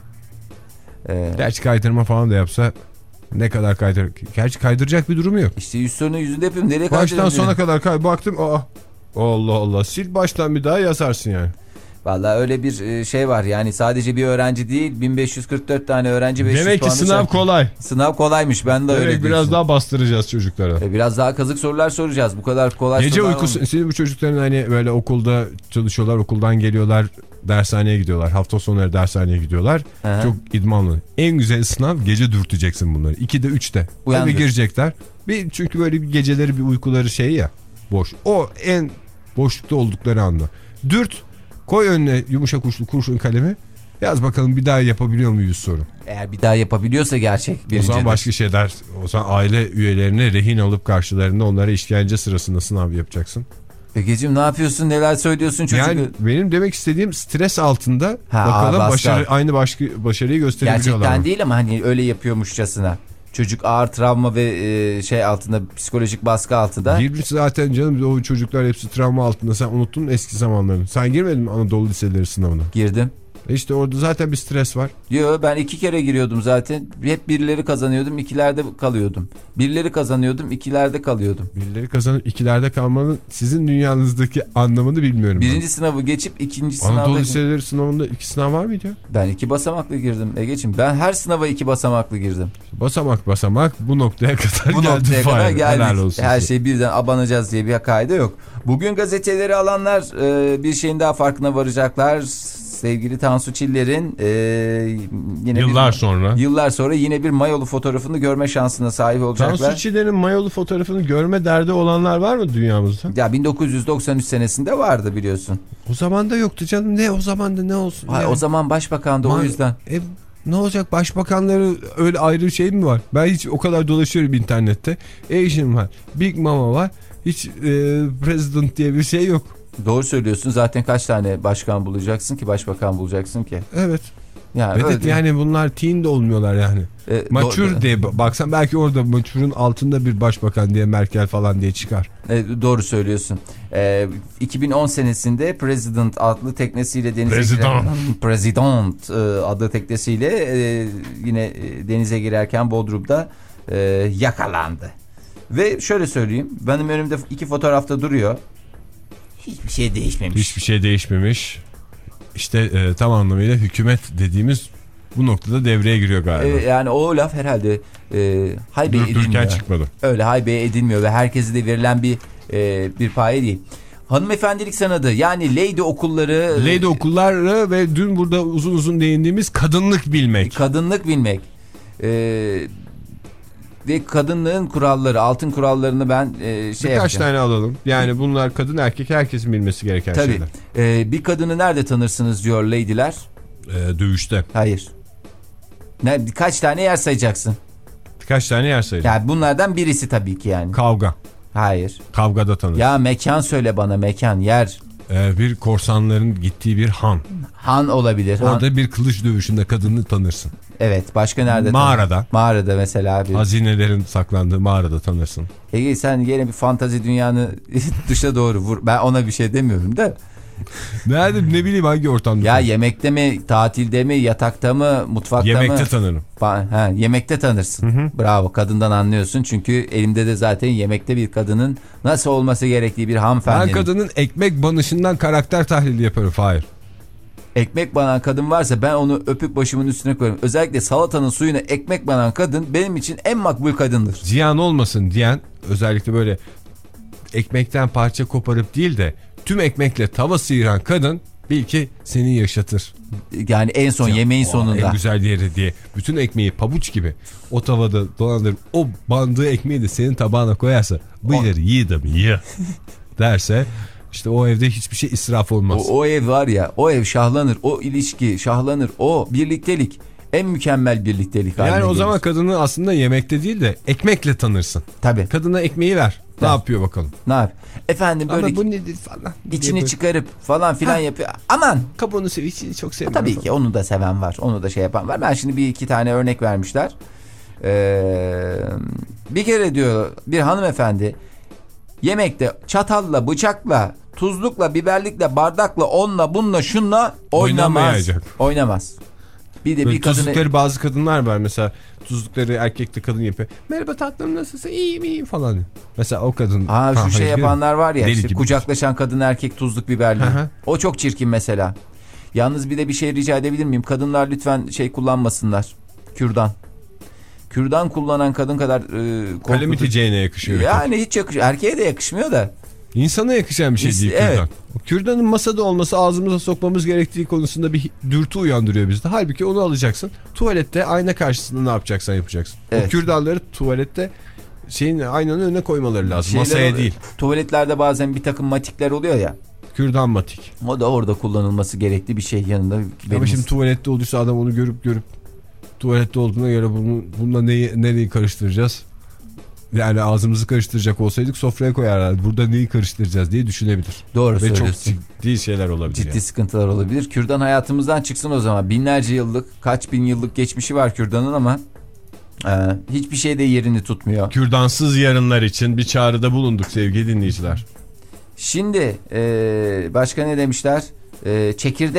[SPEAKER 1] Ee, Gerçi kaydırma falan da yapsa ne kadar kaydır... Gerçi kaydıracak bir durumu yok.
[SPEAKER 3] İşte yüz sorunu yüzünde yapıyorum. Nereye kaydırıyorum?
[SPEAKER 1] Baştan sona kadar kay... Baktım. Aa, Allah Allah. Sil baştan bir daha yazarsın yani.
[SPEAKER 3] Vallahi öyle bir şey var. Yani sadece bir öğrenci değil, bin beş yüz kırk dört tane öğrenci beş yüz
[SPEAKER 1] demek ki sınav çarptı. Kolay.
[SPEAKER 3] Sınav kolaymış. Ben de
[SPEAKER 1] demek
[SPEAKER 3] öyle diyorsun.
[SPEAKER 1] Biraz daha bastıracağız çocuklara.
[SPEAKER 3] E biraz daha kazık sorular soracağız. Bu kadar kolay
[SPEAKER 1] Gece
[SPEAKER 3] sorular
[SPEAKER 1] uykusu. Şimdi bu çocukların hani böyle okulda çalışıyorlar, okuldan geliyorlar, dershaneye gidiyorlar. Hafta sonları dershaneye gidiyorlar. Hı-hı. Çok idmanlı. En güzel sınav gece dürteceksin bunları. ikide üçte. Eve girecekler. Bir, çünkü böyle bir geceleri bir uykuları şey ya, boş. O en boşlukta oldukları anda. Dürt, koy önüne yumuşak uçlu kurşun kalemi. Yaz bakalım bir daha yapabiliyor mu yüz soru.
[SPEAKER 3] Eğer bir daha yapabiliyorsa gerçek.
[SPEAKER 1] O zaman başka şeyler. O zaman aile üyelerini rehin alıp karşılarında onlara işkence sırasında sınav yapacaksın.
[SPEAKER 3] Egeciğim ne yapıyorsun, neler söylüyorsun çocuk?
[SPEAKER 1] Yani benim demek istediğim stres altında ha, bakalım aa, başarı, aynı başka, başarıyı gösterebiliyorlar.
[SPEAKER 3] Gerçekten
[SPEAKER 1] mı?
[SPEAKER 3] değil ama hani öyle yapıyormuşçasına. Çocuk ağır travma ve e, şey altında, psikolojik baskı altında.
[SPEAKER 1] Girmiş zaten canım, o çocuklar hepsi travma altında. Sen unuttun eski zamanlarını. Sen girmedin mi Anadolu liseleri sınavına?
[SPEAKER 3] Girdim.
[SPEAKER 1] İşte orada zaten bir stres var.
[SPEAKER 3] Diyor ben iki kere giriyordum zaten. Hep birileri kazanıyordum, ikilerde kalıyordum. Birileri kazanıyordum, ikilerde kalıyordum.
[SPEAKER 1] Birileri kazanıp ikilerde kalmanın sizin dünyanızdaki anlamını bilmiyorum.
[SPEAKER 3] Birinci
[SPEAKER 1] ben.
[SPEAKER 3] sınavı geçip ikinci sınavda...
[SPEAKER 1] Anadolu liseleri sınavında iki sınav var mıydı ya?
[SPEAKER 3] Ben iki basamaklı girdim Ege'ciğim. Ben her sınava iki basamaklı girdim.
[SPEAKER 1] Basamak basamak bu noktaya kadar
[SPEAKER 3] bu
[SPEAKER 1] geldi.
[SPEAKER 3] noktaya kadar geldik. Her
[SPEAKER 1] size.
[SPEAKER 3] şey birden abanacağız diye bir kaide yok. Bugün gazeteleri alanlar e, bir şeyin daha farkına varacaklar. Sevgili Tansu Çiller'in e, yine
[SPEAKER 1] yıllar
[SPEAKER 3] bir,
[SPEAKER 1] sonra
[SPEAKER 3] yıllar sonra yine bir mayolu fotoğrafını görme şansına sahip olacaklar.
[SPEAKER 1] Tansu Çiller'in mayolu fotoğrafını görme derdi olanlar var mı dünyamızda?
[SPEAKER 3] Ya bin dokuz yüz doksan üç senesinde vardı biliyorsun.
[SPEAKER 1] O zaman da yoktu canım. Ne o zaman da ne olsun?
[SPEAKER 3] Hayır, o zaman başbakandı
[SPEAKER 1] Ma-
[SPEAKER 3] o yüzden.
[SPEAKER 1] E, ne olacak, başbakanları öyle ayrı şey mi var? Ben hiç o kadar dolaşıyorum internette. Asian var, Big Mama var. Hiç e, President diye bir şey yok.
[SPEAKER 3] Doğru söylüyorsun. Zaten kaç tane başkan bulacaksın ki, başbakan bulacaksın ki?
[SPEAKER 1] Evet.
[SPEAKER 3] Yani,
[SPEAKER 1] evet yani bunlar teen de olmuyorlar yani. E, maçur diye baksan belki orada maçurun altında bir başbakan diye Merkel falan diye çıkar.
[SPEAKER 3] E, doğru söylüyorsun. E, iki bin on senesinde President adlı teknesiyle denize
[SPEAKER 1] President.
[SPEAKER 3] giren President e, adlı teknesiyle e, yine e, denize girerken Bodrum'da e, yakalandı. Ve şöyle söyleyeyim, benim önümde iki fotoğrafta duruyor. Hiçbir şey değişmemiş.
[SPEAKER 1] Hiçbir şey değişmemiş. İşte e, tam anlamıyla hükümet dediğimiz bu noktada devreye giriyor galiba.
[SPEAKER 3] E, yani o laf herhalde e, haybe edilmiyor.
[SPEAKER 1] çıkmadı.
[SPEAKER 3] Öyle haybe edilmiyor ve herkese de verilen bir e, bir paye değil. Hanımefendilik sanadı, yani lady okulları.
[SPEAKER 1] Lady okulları ve dün burada uzun uzun değindiğimiz kadınlık bilmek.
[SPEAKER 3] Kadınlık bilmek. E, ve kadınlığın kuralları, altın kurallarını ben e, şey
[SPEAKER 1] Birkaç
[SPEAKER 3] yapacağım.
[SPEAKER 1] tane alalım. Yani bunlar kadın erkek herkesin bilmesi gereken
[SPEAKER 3] Tabii.
[SPEAKER 1] şeyler.
[SPEAKER 3] E, bir kadını nerede tanırsınız diyor lady'ler.
[SPEAKER 1] E, dövüşte.
[SPEAKER 3] Hayır. Ne, kaç tane yer sayacaksın?
[SPEAKER 1] Birkaç tane yer sayacağım.
[SPEAKER 3] Yani bunlardan birisi tabii ki yani.
[SPEAKER 1] Kavga.
[SPEAKER 3] Hayır.
[SPEAKER 1] Kavgada tanırsın.
[SPEAKER 3] Ya mekan söyle bana, mekan, yer.
[SPEAKER 1] E, bir korsanların gittiği bir han.
[SPEAKER 3] Han olabilir.
[SPEAKER 1] Orada
[SPEAKER 3] han.
[SPEAKER 1] bir kılıç dövüşünde kadını tanırsın.
[SPEAKER 3] Evet, başka nerede?
[SPEAKER 1] Mağarada.
[SPEAKER 3] Tanır? Mağarada mesela. Bir...
[SPEAKER 1] Hazinelerin saklandığı mağarada tanırsın.
[SPEAKER 3] Ege sen yine bir fantazi dünyanı dışa doğru vur. Ben ona bir şey demiyorum da.
[SPEAKER 1] Nerede, ne bileyim hangi ortamda?
[SPEAKER 3] Ya yemekte mi, tatilde mi, yatakta mı, mutfakta
[SPEAKER 1] yemekte
[SPEAKER 3] mı?
[SPEAKER 1] Yemekte tanırım.
[SPEAKER 3] Ha, yemekte tanırsın. Hı hı. Bravo, kadından anlıyorsun. Çünkü elimde de zaten yemekte bir kadının nasıl olması gerektiği bir hanımefendinin.
[SPEAKER 1] Ben kadının ekmek banışından karakter tahlili yaparım. Hayır.
[SPEAKER 3] Ekmek banan kadın varsa ben onu öpüp başımın üstüne koyarım. Özellikle salatanın suyuna ekmek banan kadın benim için en makbul kadındır.
[SPEAKER 1] Ziyan olmasın diyen, özellikle böyle ekmekten parça koparıp değil de tüm ekmekle tava sıyıran kadın bil ki seni yaşatır.
[SPEAKER 3] Yani en son ya, yemeğin sonunda.
[SPEAKER 1] En güzel yeri diye bütün ekmeği pabuç gibi o tavada dolandırıp o bandığı ekmeği de senin tabağına koyarsa bıyır yiğidim ye derse işte o evde hiçbir şey israf olmaz.
[SPEAKER 3] O, o ev var ya, o ev şahlanır, o ilişki şahlanır, o birliktelik en mükemmel birliktelik.
[SPEAKER 1] Yani o zaman kadını aslında yemekte değil de ekmekle tanırsın.
[SPEAKER 3] Tabii.
[SPEAKER 1] Kadına ekmeği ver. Ne evet. yapıyor bakalım?
[SPEAKER 3] Ne yap? Efendim böyle.
[SPEAKER 1] Ama bu nedir falan.
[SPEAKER 3] İçini böyle çıkarıp falan filan ha. yapıyor. Aman.
[SPEAKER 1] Kabuğunu seviyor, içini çok seviyor.
[SPEAKER 3] Tabii ki onu da seven var. Onu da şey yapan var. Ben şimdi bir iki tane örnek vermişler. Ee, bir kere diyor bir hanımefendi yemekte çatalla, bıçakla, tuzlukla, biberlikle, bardakla, onunla, bununla, şunla oynamaz. Oynamaz. Bir de
[SPEAKER 1] böyle
[SPEAKER 3] bir kadını...
[SPEAKER 1] Tuzlukları bazı kadınlar var mesela, tuzlukları erkekle kadın yapıyor. Merhaba tatlım, nasılsın? İyiyim iyiyim falan. Mesela o kadın.
[SPEAKER 3] Aa, şu şey yapanlar var ya, işte,
[SPEAKER 1] gibi.
[SPEAKER 3] Kucaklaşan kadın erkek tuzluk biberli. O çok çirkin mesela. Yalnız bir de bir şey rica edebilir miyim? Kadınlar lütfen şey kullanmasınlar. Kürdan. Kürdan kullanan kadın kadar e,
[SPEAKER 1] kalamiteceğine yakışıyor.
[SPEAKER 3] Yani hiç yakışıyor. Erkeğe de yakışmıyor da.
[SPEAKER 1] İnsana yakışan bir şey değil
[SPEAKER 3] evet.
[SPEAKER 1] kürdan. O kürdanın masada olması ağzımıza sokmamız gerektiği konusunda bir dürtü uyandırıyor bizde. Halbuki onu alacaksın. Tuvalette ayna karşısında ne yapacaksan yapacaksın. Evet. O kürdanları tuvalette şeyin aynanın önüne koymaları lazım. Şeyler masaya oluyor. Değil.
[SPEAKER 3] Tuvaletlerde bazen bir takım matikler oluyor ya.
[SPEAKER 1] Kürdan matik.
[SPEAKER 3] O da orada kullanılması gerekli bir şey yanında.
[SPEAKER 1] Ama şimdi tuvalette olduysa adam onu görüp görüp tuvalette olduğuna göre bunu, bununla neyi, nereyi karıştıracağız? Yani ağzımızı karıştıracak olsaydık sofraya koyarlardı. Burada neyi karıştıracağız diye düşünebilir.
[SPEAKER 3] Doğru
[SPEAKER 1] Ve
[SPEAKER 3] söylüyorsun.
[SPEAKER 1] çok ciddi şeyler olabilir.
[SPEAKER 3] Ciddi
[SPEAKER 1] yani.
[SPEAKER 3] sıkıntılar olabilir. Kürdan hayatımızdan çıksın o zaman. Binlerce yıllık, kaç bin yıllık geçmişi var kürdanın ama e, hiçbir şey de yerini tutmuyor.
[SPEAKER 1] Kürdansız yarınlar için bir çağrıda bulunduk sevgili dinleyiciler.
[SPEAKER 3] Şimdi e, başka ne demişler? E, çekirdek.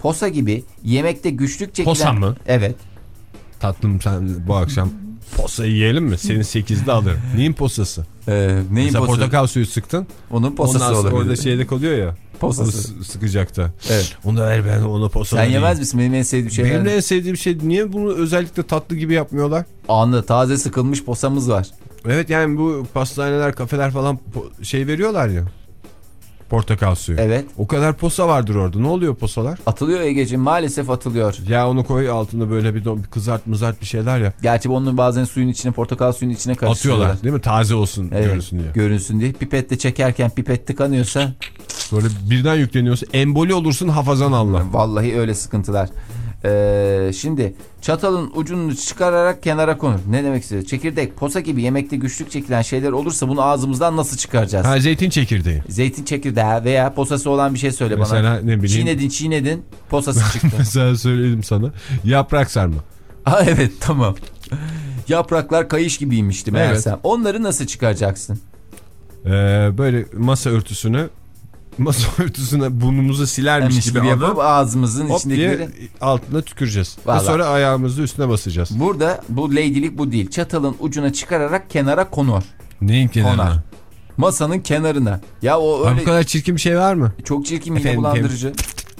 [SPEAKER 3] posa gibi yemekte güçlük çekilen...
[SPEAKER 1] Posa mı?
[SPEAKER 3] Evet.
[SPEAKER 1] Tatlım sen bu akşam posa yiyelim mi? Senin sekizde alırım. Neyin posası?
[SPEAKER 3] Ee, neyin
[SPEAKER 1] Mesela
[SPEAKER 3] posası?
[SPEAKER 1] portakal suyu sıktın.
[SPEAKER 3] Onun posası
[SPEAKER 1] Ondan
[SPEAKER 3] olabilir.
[SPEAKER 1] orada şeyde kalıyor ya.
[SPEAKER 3] Posası.
[SPEAKER 1] Sıkacakta.
[SPEAKER 3] Evet.
[SPEAKER 1] Onu da ver ben ona posa.
[SPEAKER 3] Sen yemez misin? Benim en sevdiğim şeyler.
[SPEAKER 1] Benim en sevdiğim şey niye bunu özellikle tatlı gibi yapmıyorlar?
[SPEAKER 3] Anlı taze sıkılmış posamız var.
[SPEAKER 1] Evet yani bu pastaneler, kafeler falan şey veriyorlar ya. Portakal suyu.
[SPEAKER 3] Evet.
[SPEAKER 1] O kadar posa vardır orada. Ne oluyor posalar?
[SPEAKER 3] Atılıyor Egeciğim, maalesef atılıyor.
[SPEAKER 1] Ya onu koy altında böyle bir, bir kızart mızart bir şeyler ya.
[SPEAKER 3] Gerçi onun bazen suyun içine, portakal suyun içine karıştırıyorlar.
[SPEAKER 1] Atıyorlar değil mi? Taze olsun
[SPEAKER 3] Evet,
[SPEAKER 1] görünsün diye.
[SPEAKER 3] Görünsün diye. Pipetle çekerken pipet tıkanıyorsa.
[SPEAKER 1] Böyle birden yükleniyorsa emboli olursun hafazan Allah.
[SPEAKER 3] Vallahi öyle sıkıntılar. Ee, şimdi çatalın ucunu çıkararak kenara konur. Ne demek istiyor? Çekirdek, posa gibi yemekte güçlük çekilen şeyler olursa bunu ağzımızdan nasıl çıkaracağız?
[SPEAKER 1] Ha, zeytin çekirdeği.
[SPEAKER 3] Zeytin çekirdeği veya posası olan bir şey söyle
[SPEAKER 1] Mesela
[SPEAKER 3] bana.
[SPEAKER 1] ne bileyim.
[SPEAKER 3] Çiğnedin çiğnedin posası çıktı.
[SPEAKER 1] Mesela söyledim sana. Yaprak sarma.
[SPEAKER 3] Aa, evet tamam. Yapraklar kayış gibiymişti meğersem. Evet. Onları nasıl çıkaracaksın?
[SPEAKER 1] Ee, böyle masa örtüsünü masa örtüsüne burnumuzu silermiş
[SPEAKER 3] Demiş
[SPEAKER 1] gibi,
[SPEAKER 3] gibi yapıp
[SPEAKER 1] alıp
[SPEAKER 3] ağzımızın
[SPEAKER 1] hop
[SPEAKER 3] içindekileri
[SPEAKER 1] diye altına tüküreceğiz. Ve
[SPEAKER 3] Vallahi.
[SPEAKER 1] sonra ayağımızı üstüne basacağız.
[SPEAKER 3] Burada bu lady'lik bu değil. Çatalın ucuna çıkararak kenara konur.
[SPEAKER 1] Neyin kenarına?
[SPEAKER 3] Konar. Masanın kenarına. Ya o öyle
[SPEAKER 1] bu kadar çirkin bir şey var mı?
[SPEAKER 3] çok çirkin, mide
[SPEAKER 1] Efendim,
[SPEAKER 3] bulandırıcı.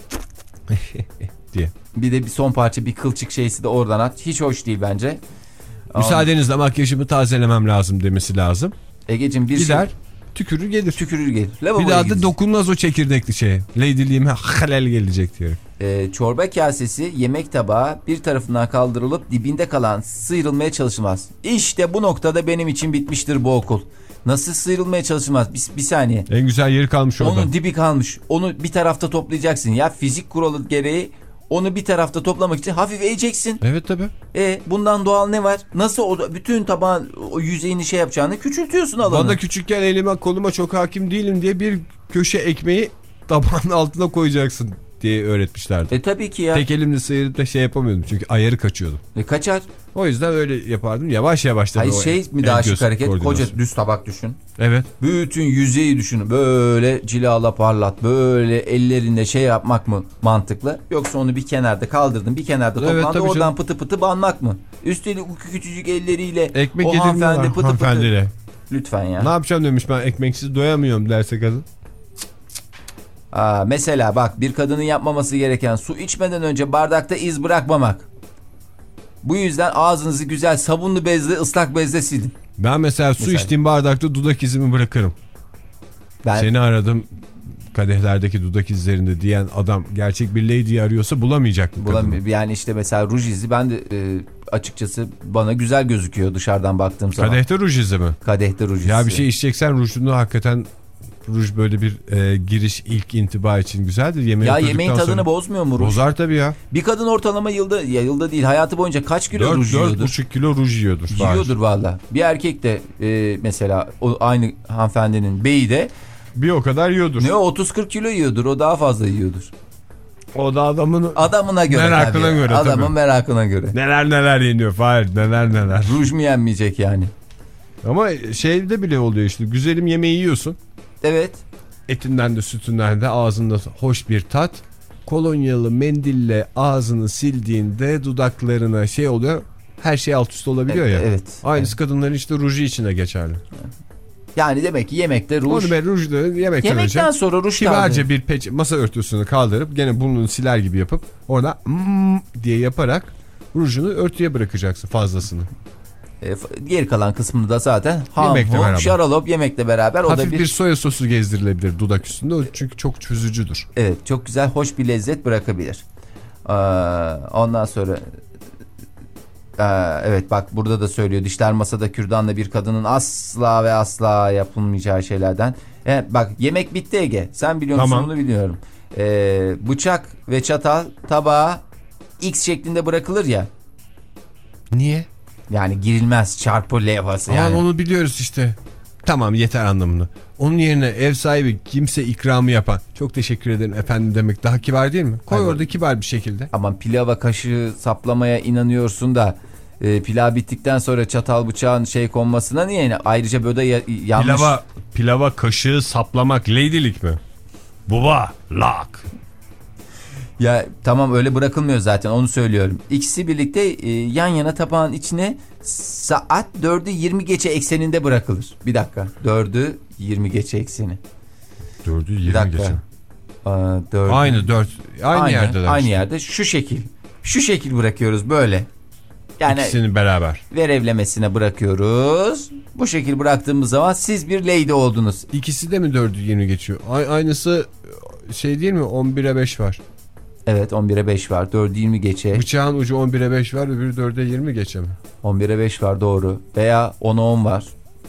[SPEAKER 1] diye.
[SPEAKER 3] Bir de bir son parça bir kılçık şeysi de oradan at. Hiç hoş değil bence.
[SPEAKER 1] Müsaadenizle makyajımı tazelemem lazım demesi lazım.
[SPEAKER 3] Egeciğim bir
[SPEAKER 1] gider.
[SPEAKER 3] şey...
[SPEAKER 1] Tükürür gelir.
[SPEAKER 3] Tükürür gelir.
[SPEAKER 1] Bir daha da
[SPEAKER 3] gidecek.
[SPEAKER 1] dokunmaz o çekirdekli şeye. Lady'liğime halel gelecek diyor.
[SPEAKER 3] Ee, çorba kasesi, yemek tabağı bir tarafından kaldırılıp dibinde kalan sıyrılmaya çalışılmaz. İşte bu noktada benim için bitmiştir bu okul. Nasıl sıyrılmaya çalışılmaz? Bir, bir saniye.
[SPEAKER 1] En güzel yeri kalmış orada.
[SPEAKER 3] Onun dibi kalmış. Onu bir tarafta toplayacaksın. Ya fizik kuralı gereği onu bir tarafta toplamak için hafif eğeceksin.
[SPEAKER 1] Evet tabii.
[SPEAKER 3] E bundan doğal ne var? Nasıl o bütün tabağın o yüzeyini şey yapacağını küçültüyorsun alanı.
[SPEAKER 1] Bana küçükken elime koluma çok hakim değilim diye bir köşe ekmeği tabağın altına koyacaksın diye öğretmişlerdi.
[SPEAKER 3] E tabii ki ya.
[SPEAKER 1] Tek elimle sıyırıp da şey yapamıyordum çünkü ayarı kaçıyordu.
[SPEAKER 3] E kaçar.
[SPEAKER 1] O yüzden öyle yapardım. Yavaş yavaş da.
[SPEAKER 3] Hayır şey mi daha şık hareket? Koca düz tabak düşün.
[SPEAKER 1] Evet.
[SPEAKER 3] Bütün yüzeyi düşün. Böyle cilala parlat. Böyle ellerinde şey yapmak mı mantıklı? Yoksa onu bir kenarda kaldırdın. Bir kenarda toplandı. Evet, oradan canım. Pıtı pıtı banmak mı? Üstelik o küçücük elleriyle
[SPEAKER 1] ekmek
[SPEAKER 3] o hanımefendi pıtı
[SPEAKER 1] hanımefendiyle.
[SPEAKER 3] pıtı. Lütfen ya.
[SPEAKER 1] Ne yapacağım demiş, ben ekmeksiz doyamıyorum derse kadın.
[SPEAKER 3] Aa, mesela bak, bir kadının yapmaması gereken su içmeden önce bardakta iz bırakmamak. Bu yüzden ağzınızı güzel sabunlu bezle, ıslak bezle silin.
[SPEAKER 1] Ben mesela su mesela. içtiğim bardakta dudak izimi bırakırım. Ben... Seni aradım kadehlerdeki dudak izlerinde diyen adam gerçek bir lady'yi arıyorsa bulamayacak mı?
[SPEAKER 3] Bulam yani işte mesela ruj izi, ben de e, açıkçası bana güzel gözüküyor dışarıdan baktığım zaman.
[SPEAKER 1] Kadehte ruj izi mi?
[SPEAKER 3] Kadehte ruj izi.
[SPEAKER 1] Ya bir şey içeceksen rujunu hakikaten, ruj böyle bir e, giriş ilk intiba için güzeldir. Yemeği
[SPEAKER 3] ya yemeğin tadını
[SPEAKER 1] sonra...
[SPEAKER 3] bozmuyor mu ruj?
[SPEAKER 1] Bozar tabii ya.
[SPEAKER 3] Bir kadın ortalama yılda, ya yılda değil hayatı boyunca kaç kilo
[SPEAKER 1] dört,
[SPEAKER 3] ruj yiyordur?
[SPEAKER 1] dört buçuk kilo ruj yiyordur.
[SPEAKER 3] Yiyordur valla. Bir erkek de e, mesela o aynı hanımefendinin beyi de
[SPEAKER 1] bir o kadar yiyordur.
[SPEAKER 3] Ne o otuz kırk kilo yiyordur, o daha fazla yiyordur.
[SPEAKER 1] O da adamın
[SPEAKER 3] adamına göre
[SPEAKER 1] merakına
[SPEAKER 3] tabii.
[SPEAKER 1] göre
[SPEAKER 3] Adamın
[SPEAKER 1] tabii.
[SPEAKER 3] merakına göre.
[SPEAKER 1] Neler neler yeniyor Fahir, neler neler.
[SPEAKER 3] Ruj mu yenmeyecek yani?
[SPEAKER 1] Ama şeyde bile oluyor işte, güzelim yemeği yiyorsun.
[SPEAKER 3] Evet.
[SPEAKER 1] Etinden de sütünden de ağzında hoş bir tat. Kolonyalı mendille ağzını sildiğinde dudaklarına şey oluyor. Her şey alt üst olabiliyor
[SPEAKER 3] evet,
[SPEAKER 1] ya.
[SPEAKER 3] Evet.
[SPEAKER 1] Aynısı
[SPEAKER 3] evet.
[SPEAKER 1] kadınların işte ruju içine geçerli.
[SPEAKER 3] Yani demek ki yemekte ruj.
[SPEAKER 1] Onu ben rujda yemekten,
[SPEAKER 3] yemekten
[SPEAKER 1] önce
[SPEAKER 3] sonra ruj
[SPEAKER 1] kibarca bir peç, masa örtüsünü kaldırıp gene burnunu siler gibi yapıp orada mm diye yaparak rujunu örtüye bırakacaksın fazlasını.
[SPEAKER 3] E, geri kalan kısmını da zaten ham hom şaralop yemekle beraber.
[SPEAKER 1] Hafif
[SPEAKER 3] o da bir...
[SPEAKER 1] bir soya sosu gezdirilebilir dudak üstünde, o çünkü çok çözücüdür.
[SPEAKER 3] Evet, çok güzel hoş bir lezzet bırakabilir. Ee, ondan sonra ee, evet bak burada da söylüyor, dişler masada kürdanla bir kadının asla ve asla yapılmayacağı şeylerden. Evet, bak yemek bitti Ege, sen biliyor musun? Tamam. Bunu biliyorum. Ee, bıçak ve çatal tabağa X şeklinde bırakılır ya.
[SPEAKER 1] Niye?
[SPEAKER 3] Yani girilmez, çarpı levhası yani.
[SPEAKER 1] Onu biliyoruz işte. Tamam, yeter anlamında. Onun yerine ev sahibi kimse ikramı yapan, çok teşekkür ederim efendim demek daha kibar değil mi? Koy Hayır. orada kibar bir şekilde.
[SPEAKER 3] Aman pilava kaşığı saplamaya inanıyorsun da e, pilav bittikten sonra çatal bıçağın şey konmasına niye? Yani ayrıca böyle ya, yanlış.
[SPEAKER 1] Pilava, pilava kaşığı saplamak lady'lik mi? Baba lak.
[SPEAKER 3] Ya tamam, öyle bırakılmıyor zaten, onu söylüyorum. İkisi birlikte e, yan yana tabağın içine saat dördü yirmi geçe ekseninde bırakılır. Bir dakika. dördü yirmi geçe ekseni.
[SPEAKER 1] dördü yirmi geçe.
[SPEAKER 3] Aa, dördü...
[SPEAKER 1] Aynı dört. Aynı, aynı yerde.
[SPEAKER 3] Aynı işte. Yerde şu şekil. Şu şekil bırakıyoruz böyle. Yani
[SPEAKER 1] İkisini beraber.
[SPEAKER 3] Verevlemesine bırakıyoruz. Bu şekil bıraktığımız zaman siz bir lady oldunuz.
[SPEAKER 1] İkisi de mi dördü yirmi geçiyor? A- aynısı şey değil mi? on bire beş var.
[SPEAKER 3] Evet, on bire beş var. dördü yirmi geçe.
[SPEAKER 1] Bıçağın ucu on bire beş var, öbürü dörde yirmi geçe mi?
[SPEAKER 3] on bire beş var, doğru. Veya ona on var.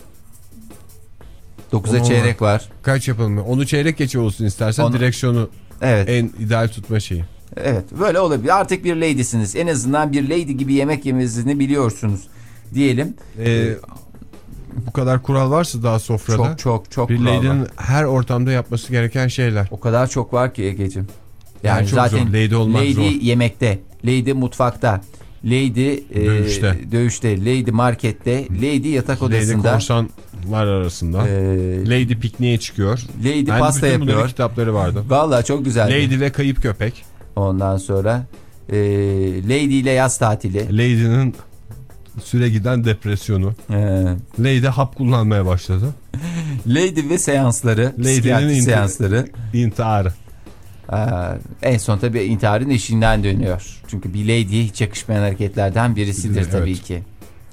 [SPEAKER 3] dokuza çeyrek var. var.
[SPEAKER 1] Kaç yapalım? Onu çeyrek geçe olsun istersen, onu... direksiyonu
[SPEAKER 3] evet.
[SPEAKER 1] En ideal tutma şeyi.
[SPEAKER 3] Evet, böyle olabilir. Artık bir lady'siniz. En azından bir lady gibi yemek yemenizi biliyorsunuz diyelim.
[SPEAKER 1] Ee, bu kadar kural varsa daha sofrada.
[SPEAKER 3] Çok çok çok
[SPEAKER 1] bir
[SPEAKER 3] kural
[SPEAKER 1] lady'nin
[SPEAKER 3] var.
[SPEAKER 1] Her ortamda yapması gereken şeyler.
[SPEAKER 3] O kadar çok var ki Egeciğim. Yani,
[SPEAKER 1] yani çok
[SPEAKER 3] zaten
[SPEAKER 1] zor. Lady olmak
[SPEAKER 3] lady
[SPEAKER 1] zor.
[SPEAKER 3] yemekte, lady mutfakta, lady
[SPEAKER 1] dövüşte,
[SPEAKER 3] e, dövüşte, lady markette, lady yatak odasında.
[SPEAKER 1] Lady korsanlar arasında.
[SPEAKER 3] Ee,
[SPEAKER 1] lady pikniğe çıkıyor.
[SPEAKER 3] Lady
[SPEAKER 1] yani
[SPEAKER 3] pasta yapıyor.
[SPEAKER 1] Bunların kitapları vardı.
[SPEAKER 3] Vallahi çok güzel.
[SPEAKER 1] Lady ve kayıp köpek.
[SPEAKER 3] Ondan sonra e, Lady ile yaz tatili.
[SPEAKER 1] Lady'nin süre giden depresyonu.
[SPEAKER 3] Ee,
[SPEAKER 1] Lady hap kullanmaya başladı.
[SPEAKER 3] Lady ve seansları.
[SPEAKER 1] Lady'nin
[SPEAKER 3] seansları.
[SPEAKER 1] İntiharı.
[SPEAKER 3] Ee, en son tabii intiharın eşiğinden dönüyor. Çünkü bir lady'ye hiç yakışmayan hareketlerden birisidir evet. Tabii ki.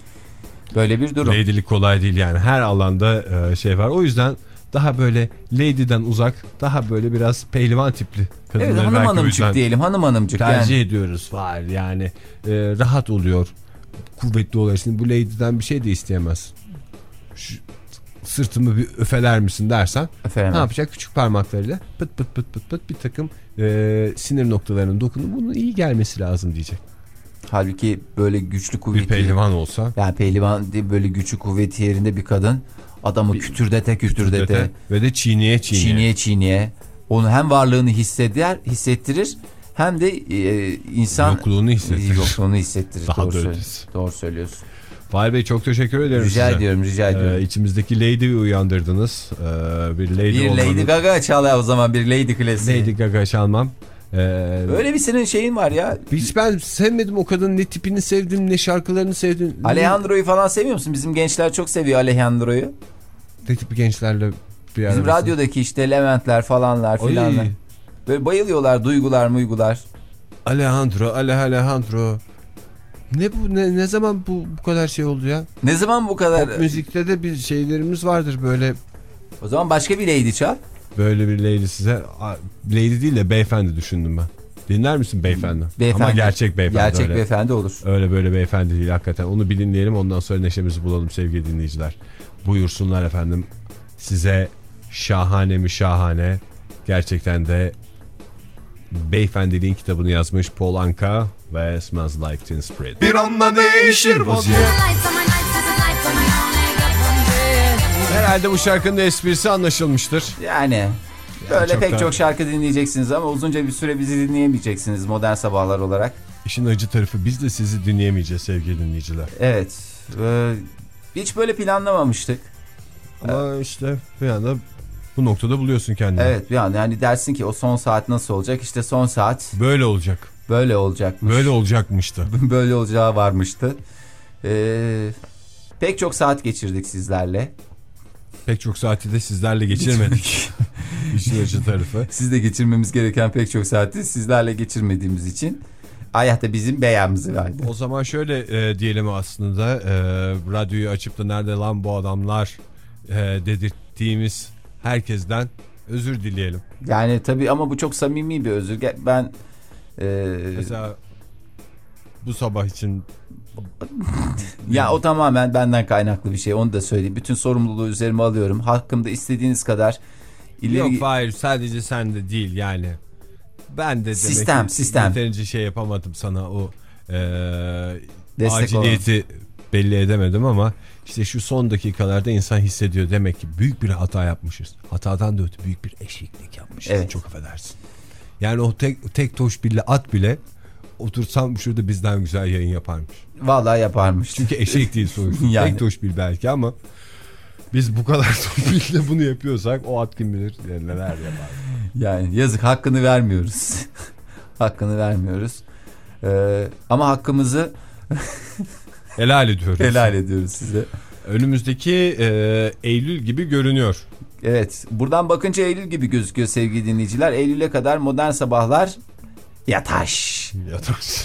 [SPEAKER 3] Böyle bir durum.
[SPEAKER 1] Lady'lik kolay değil yani. Her alanda şey var. O yüzden daha böyle lady'den uzak, daha böyle biraz pehlivan tipli kadınları
[SPEAKER 3] evet, hanım hanımcık diyelim, hanım hanımcık
[SPEAKER 1] tercih
[SPEAKER 3] yani.
[SPEAKER 1] ediyoruz var yani e, rahat oluyor, kuvvetli oluyor. Şimdi bu lady'den bir şey de isteyemez. Şu sırtımı bir öfeler misin dersen
[SPEAKER 3] Öferemem.
[SPEAKER 1] Ne yapacak? Küçük parmaklarıyla pıt pıt pıt pıt pıt bir takım e, sinir noktalarının dokunup bunun iyi gelmesi lazım diyecek.
[SPEAKER 3] Halbuki böyle güçlü kuvvetli.
[SPEAKER 1] Bir pehlivan olsa.
[SPEAKER 3] Yani pehlivan değil, böyle güçlü kuvveti yerinde bir kadın adamı bir, kütürdete kütürdete. kütürdete
[SPEAKER 1] ve de çiğniye çiğniye.
[SPEAKER 3] Çiğniye çiğniye. Onu hem varlığını hisseder, hissettirir hem de e, insan
[SPEAKER 1] yokluğunu hissettirir.
[SPEAKER 3] Yokluğunu hissettirir.
[SPEAKER 1] Daha
[SPEAKER 3] doğru,
[SPEAKER 1] söyle,
[SPEAKER 3] doğru söylüyorsun.
[SPEAKER 1] Fahir Bey çok teşekkür ederim
[SPEAKER 3] rica
[SPEAKER 1] size.
[SPEAKER 3] ediyorum rica ediyorum.
[SPEAKER 1] Ee, içimizdeki Lady'yi uyandırdınız. Ee, bir Lady
[SPEAKER 3] bir
[SPEAKER 1] olmanın...
[SPEAKER 3] Lady Gaga çal o zaman, bir Lady klasiği.
[SPEAKER 1] Lady Gaga çalmam. Ee,
[SPEAKER 3] Öyle bir senin şeyin var ya.
[SPEAKER 1] Hiç ben sevmedim o kadının, ne tipini sevdim ne şarkılarını sevdim.
[SPEAKER 3] Alejandro'yu falan seviyor musun? Bizim gençler çok seviyor Alejandro'yu.
[SPEAKER 1] Ne tip gençlerle bir
[SPEAKER 3] Bizim radyodaki işte Leventler falanlar filanlar. Böyle bayılıyorlar, duygular muygular.
[SPEAKER 1] Alejandro, Ale Alejandro. Ne bu ne, ne zaman bu bu kadar şey oldu ya?
[SPEAKER 3] Ne zaman bu kadar?
[SPEAKER 1] Pop müzikte de bir şeylerimiz vardır böyle.
[SPEAKER 3] O zaman başka bir Lady çal.
[SPEAKER 1] Böyle bir Lady size. Lady değil de beyefendi düşündüm ben. Dinler misin beyefendi?
[SPEAKER 3] Beyefendi.
[SPEAKER 1] Ama gerçek beyefendi.
[SPEAKER 3] Gerçek
[SPEAKER 1] öyle.
[SPEAKER 3] beyefendi olur.
[SPEAKER 1] Öyle böyle beyefendi değil hakikaten. Onu bir dinleyelim, ondan sonra neşemizi bulalım sevgili dinleyiciler. Buyursunlar efendim. Size şahane mi şahane. Gerçekten de beyefendiliğin kitabını yazmış Paul Anka ve Smells Like Teen Spirit.
[SPEAKER 2] Bir anda değişir vaziyet.
[SPEAKER 1] Herhalde bu şarkının da esprisi anlaşılmıştır.
[SPEAKER 3] Yani, yani böyle çok pek da... çok şarkı dinleyeceksiniz ama uzunca bir süre bizi dinleyemeyeceksiniz modern sabahlar olarak.
[SPEAKER 1] İşin acı tarafı, biz de sizi dinleyemeyeceğiz sevgili dinleyiciler.
[SPEAKER 3] Evet. Ee, hiç böyle planlamamıştık.
[SPEAKER 1] Ama ee, işte bir anda bu noktada buluyorsun kendini.
[SPEAKER 3] Evet, bir anda yani dersin ki o son saat nasıl olacak? İşte son saat.
[SPEAKER 1] Böyle olacak.
[SPEAKER 3] Böyle olacakmış.
[SPEAKER 1] Böyle olacakmıştı.
[SPEAKER 3] Böyle olacağı varmıştı. Ee, pek çok saat geçirdik sizlerle.
[SPEAKER 1] Pek çok saati de sizlerle geçirmedik. İşin acı tarafı.
[SPEAKER 3] Siz de geçirmemiz gereken pek çok saati sizlerle geçirmediğimiz için hayatta bizim beyamızı verdi.
[SPEAKER 1] O zaman şöyle e, diyelim aslında, e, radyoyu açıp da nerede lan bu adamlar e, dedirttiğimiz herkesten özür dileyelim.
[SPEAKER 3] Yani tabii ama bu çok samimi bir özür. Ben e...
[SPEAKER 1] mesela bu sabah için
[SPEAKER 3] ya o tamamen benden kaynaklı bir şey, onu da söyleyeyim. Bütün sorumluluğu üzerime alıyorum. Hakkımda istediğiniz kadar
[SPEAKER 1] ileri... Yok hayır, sadece sen de değil yani. Ben de
[SPEAKER 3] sistem,
[SPEAKER 1] demek ki
[SPEAKER 3] sistem.
[SPEAKER 1] yeterince şey yapamadım sana, o e, aciliyeti olan belli edemedim ama işte şu son dakikalarda insan hissediyor. Demek ki büyük bir hata yapmışız. Hatadan da öte büyük bir eşeklik yapmışız. Evet. Çok affedersin. Yani o tek, tek toş bile at bile otursam şurada bizden güzel yayın yaparmış.
[SPEAKER 3] Vallahi yaparmış.
[SPEAKER 1] Çünkü eşek değil sonuçta. Yani. Tek toş bil belki ama biz bu kadar toşbille bunu yapıyorsak o at kim bilir neler yapar.
[SPEAKER 3] Yani yazık, hakkını vermiyoruz. Hakkını vermiyoruz. Ee, ama hakkımızı
[SPEAKER 1] helal ediyoruz.
[SPEAKER 3] Helal ediyoruz size.
[SPEAKER 1] Önümüzdeki e, Eylül gibi görünüyor.
[SPEAKER 3] Evet, buradan bakınca Eylül gibi gözüküyor sevgili dinleyiciler. Eylül'e kadar Modern Sabahlar yataş.
[SPEAKER 1] Yataş.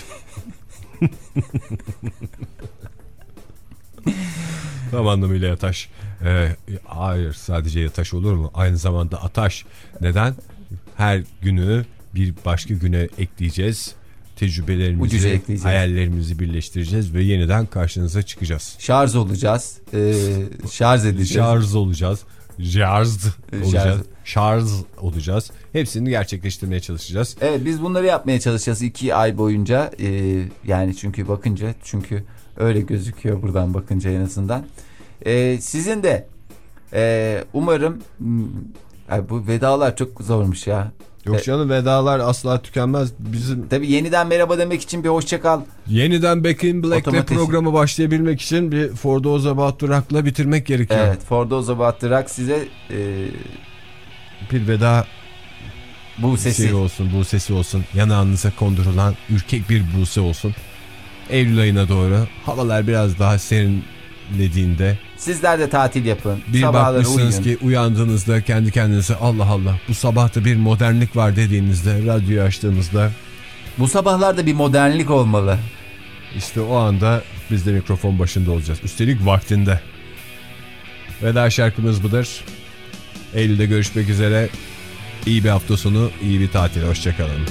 [SPEAKER 1] Tam anlamıyla yataş. Ee, hayır, sadece yataş olur mu? Aynı zamanda ataş. Neden? Her günü bir başka güne ekleyeceğiz. Tecrübelerimizi, hayallerimizi birleştireceğiz ve yeniden karşınıza çıkacağız.
[SPEAKER 3] Şarj olacağız. Ee, şarj edeceğiz.
[SPEAKER 1] Şarj olacağız. Şarj olacağız. Şarj olacağız. Hepsini gerçekleştirmeye çalışacağız.
[SPEAKER 3] Evet, biz bunları yapmaya çalışacağız iki ay boyunca. Ee, yani çünkü bakınca çünkü öyle gözüküyor buradan bakınca en azından. Ee, sizin de e, umarım yani bu vedalar çok zormuş ya.
[SPEAKER 1] Yok canım, vedalar asla tükenmez. Bizim
[SPEAKER 3] tabii yeniden merhaba demek için bir hoşça kal.
[SPEAKER 1] Yeniden Back in Black'le programı başlayabilmek için bir For Those About to Rock'la bitirmek gerekiyor.
[SPEAKER 3] Evet, For Those About to Rock size e,
[SPEAKER 1] bir veda
[SPEAKER 3] bu sesi
[SPEAKER 1] olsun, bu sesi olsun. Yanağınıza kondurulan ürkek bir buse olsun. Eylül ayına doğru havalar biraz daha serinlediğinde
[SPEAKER 3] sizler de tatil yapın.
[SPEAKER 1] Bir
[SPEAKER 3] sabahları
[SPEAKER 1] bakmışsınız
[SPEAKER 3] uyuyun.
[SPEAKER 1] ki uyandığınızda kendi kendinize Allah Allah bu sabahta bir modernlik var dediğinizde, radyoyu açtığınızda
[SPEAKER 3] bu sabahlarda bir modernlik olmalı.
[SPEAKER 1] İşte o anda biz de mikrofon başında olacağız. Üstelik vaktinde. Veda şarkımız budur. Eylül'de görüşmek üzere. İyi bir hafta sonu, iyi bir tatil. Hoşçakalın.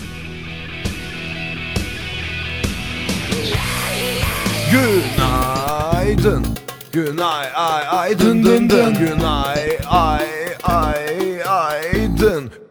[SPEAKER 2] Günaydın. Günay ay ay dın dın dın. Günay ay ay ay dın.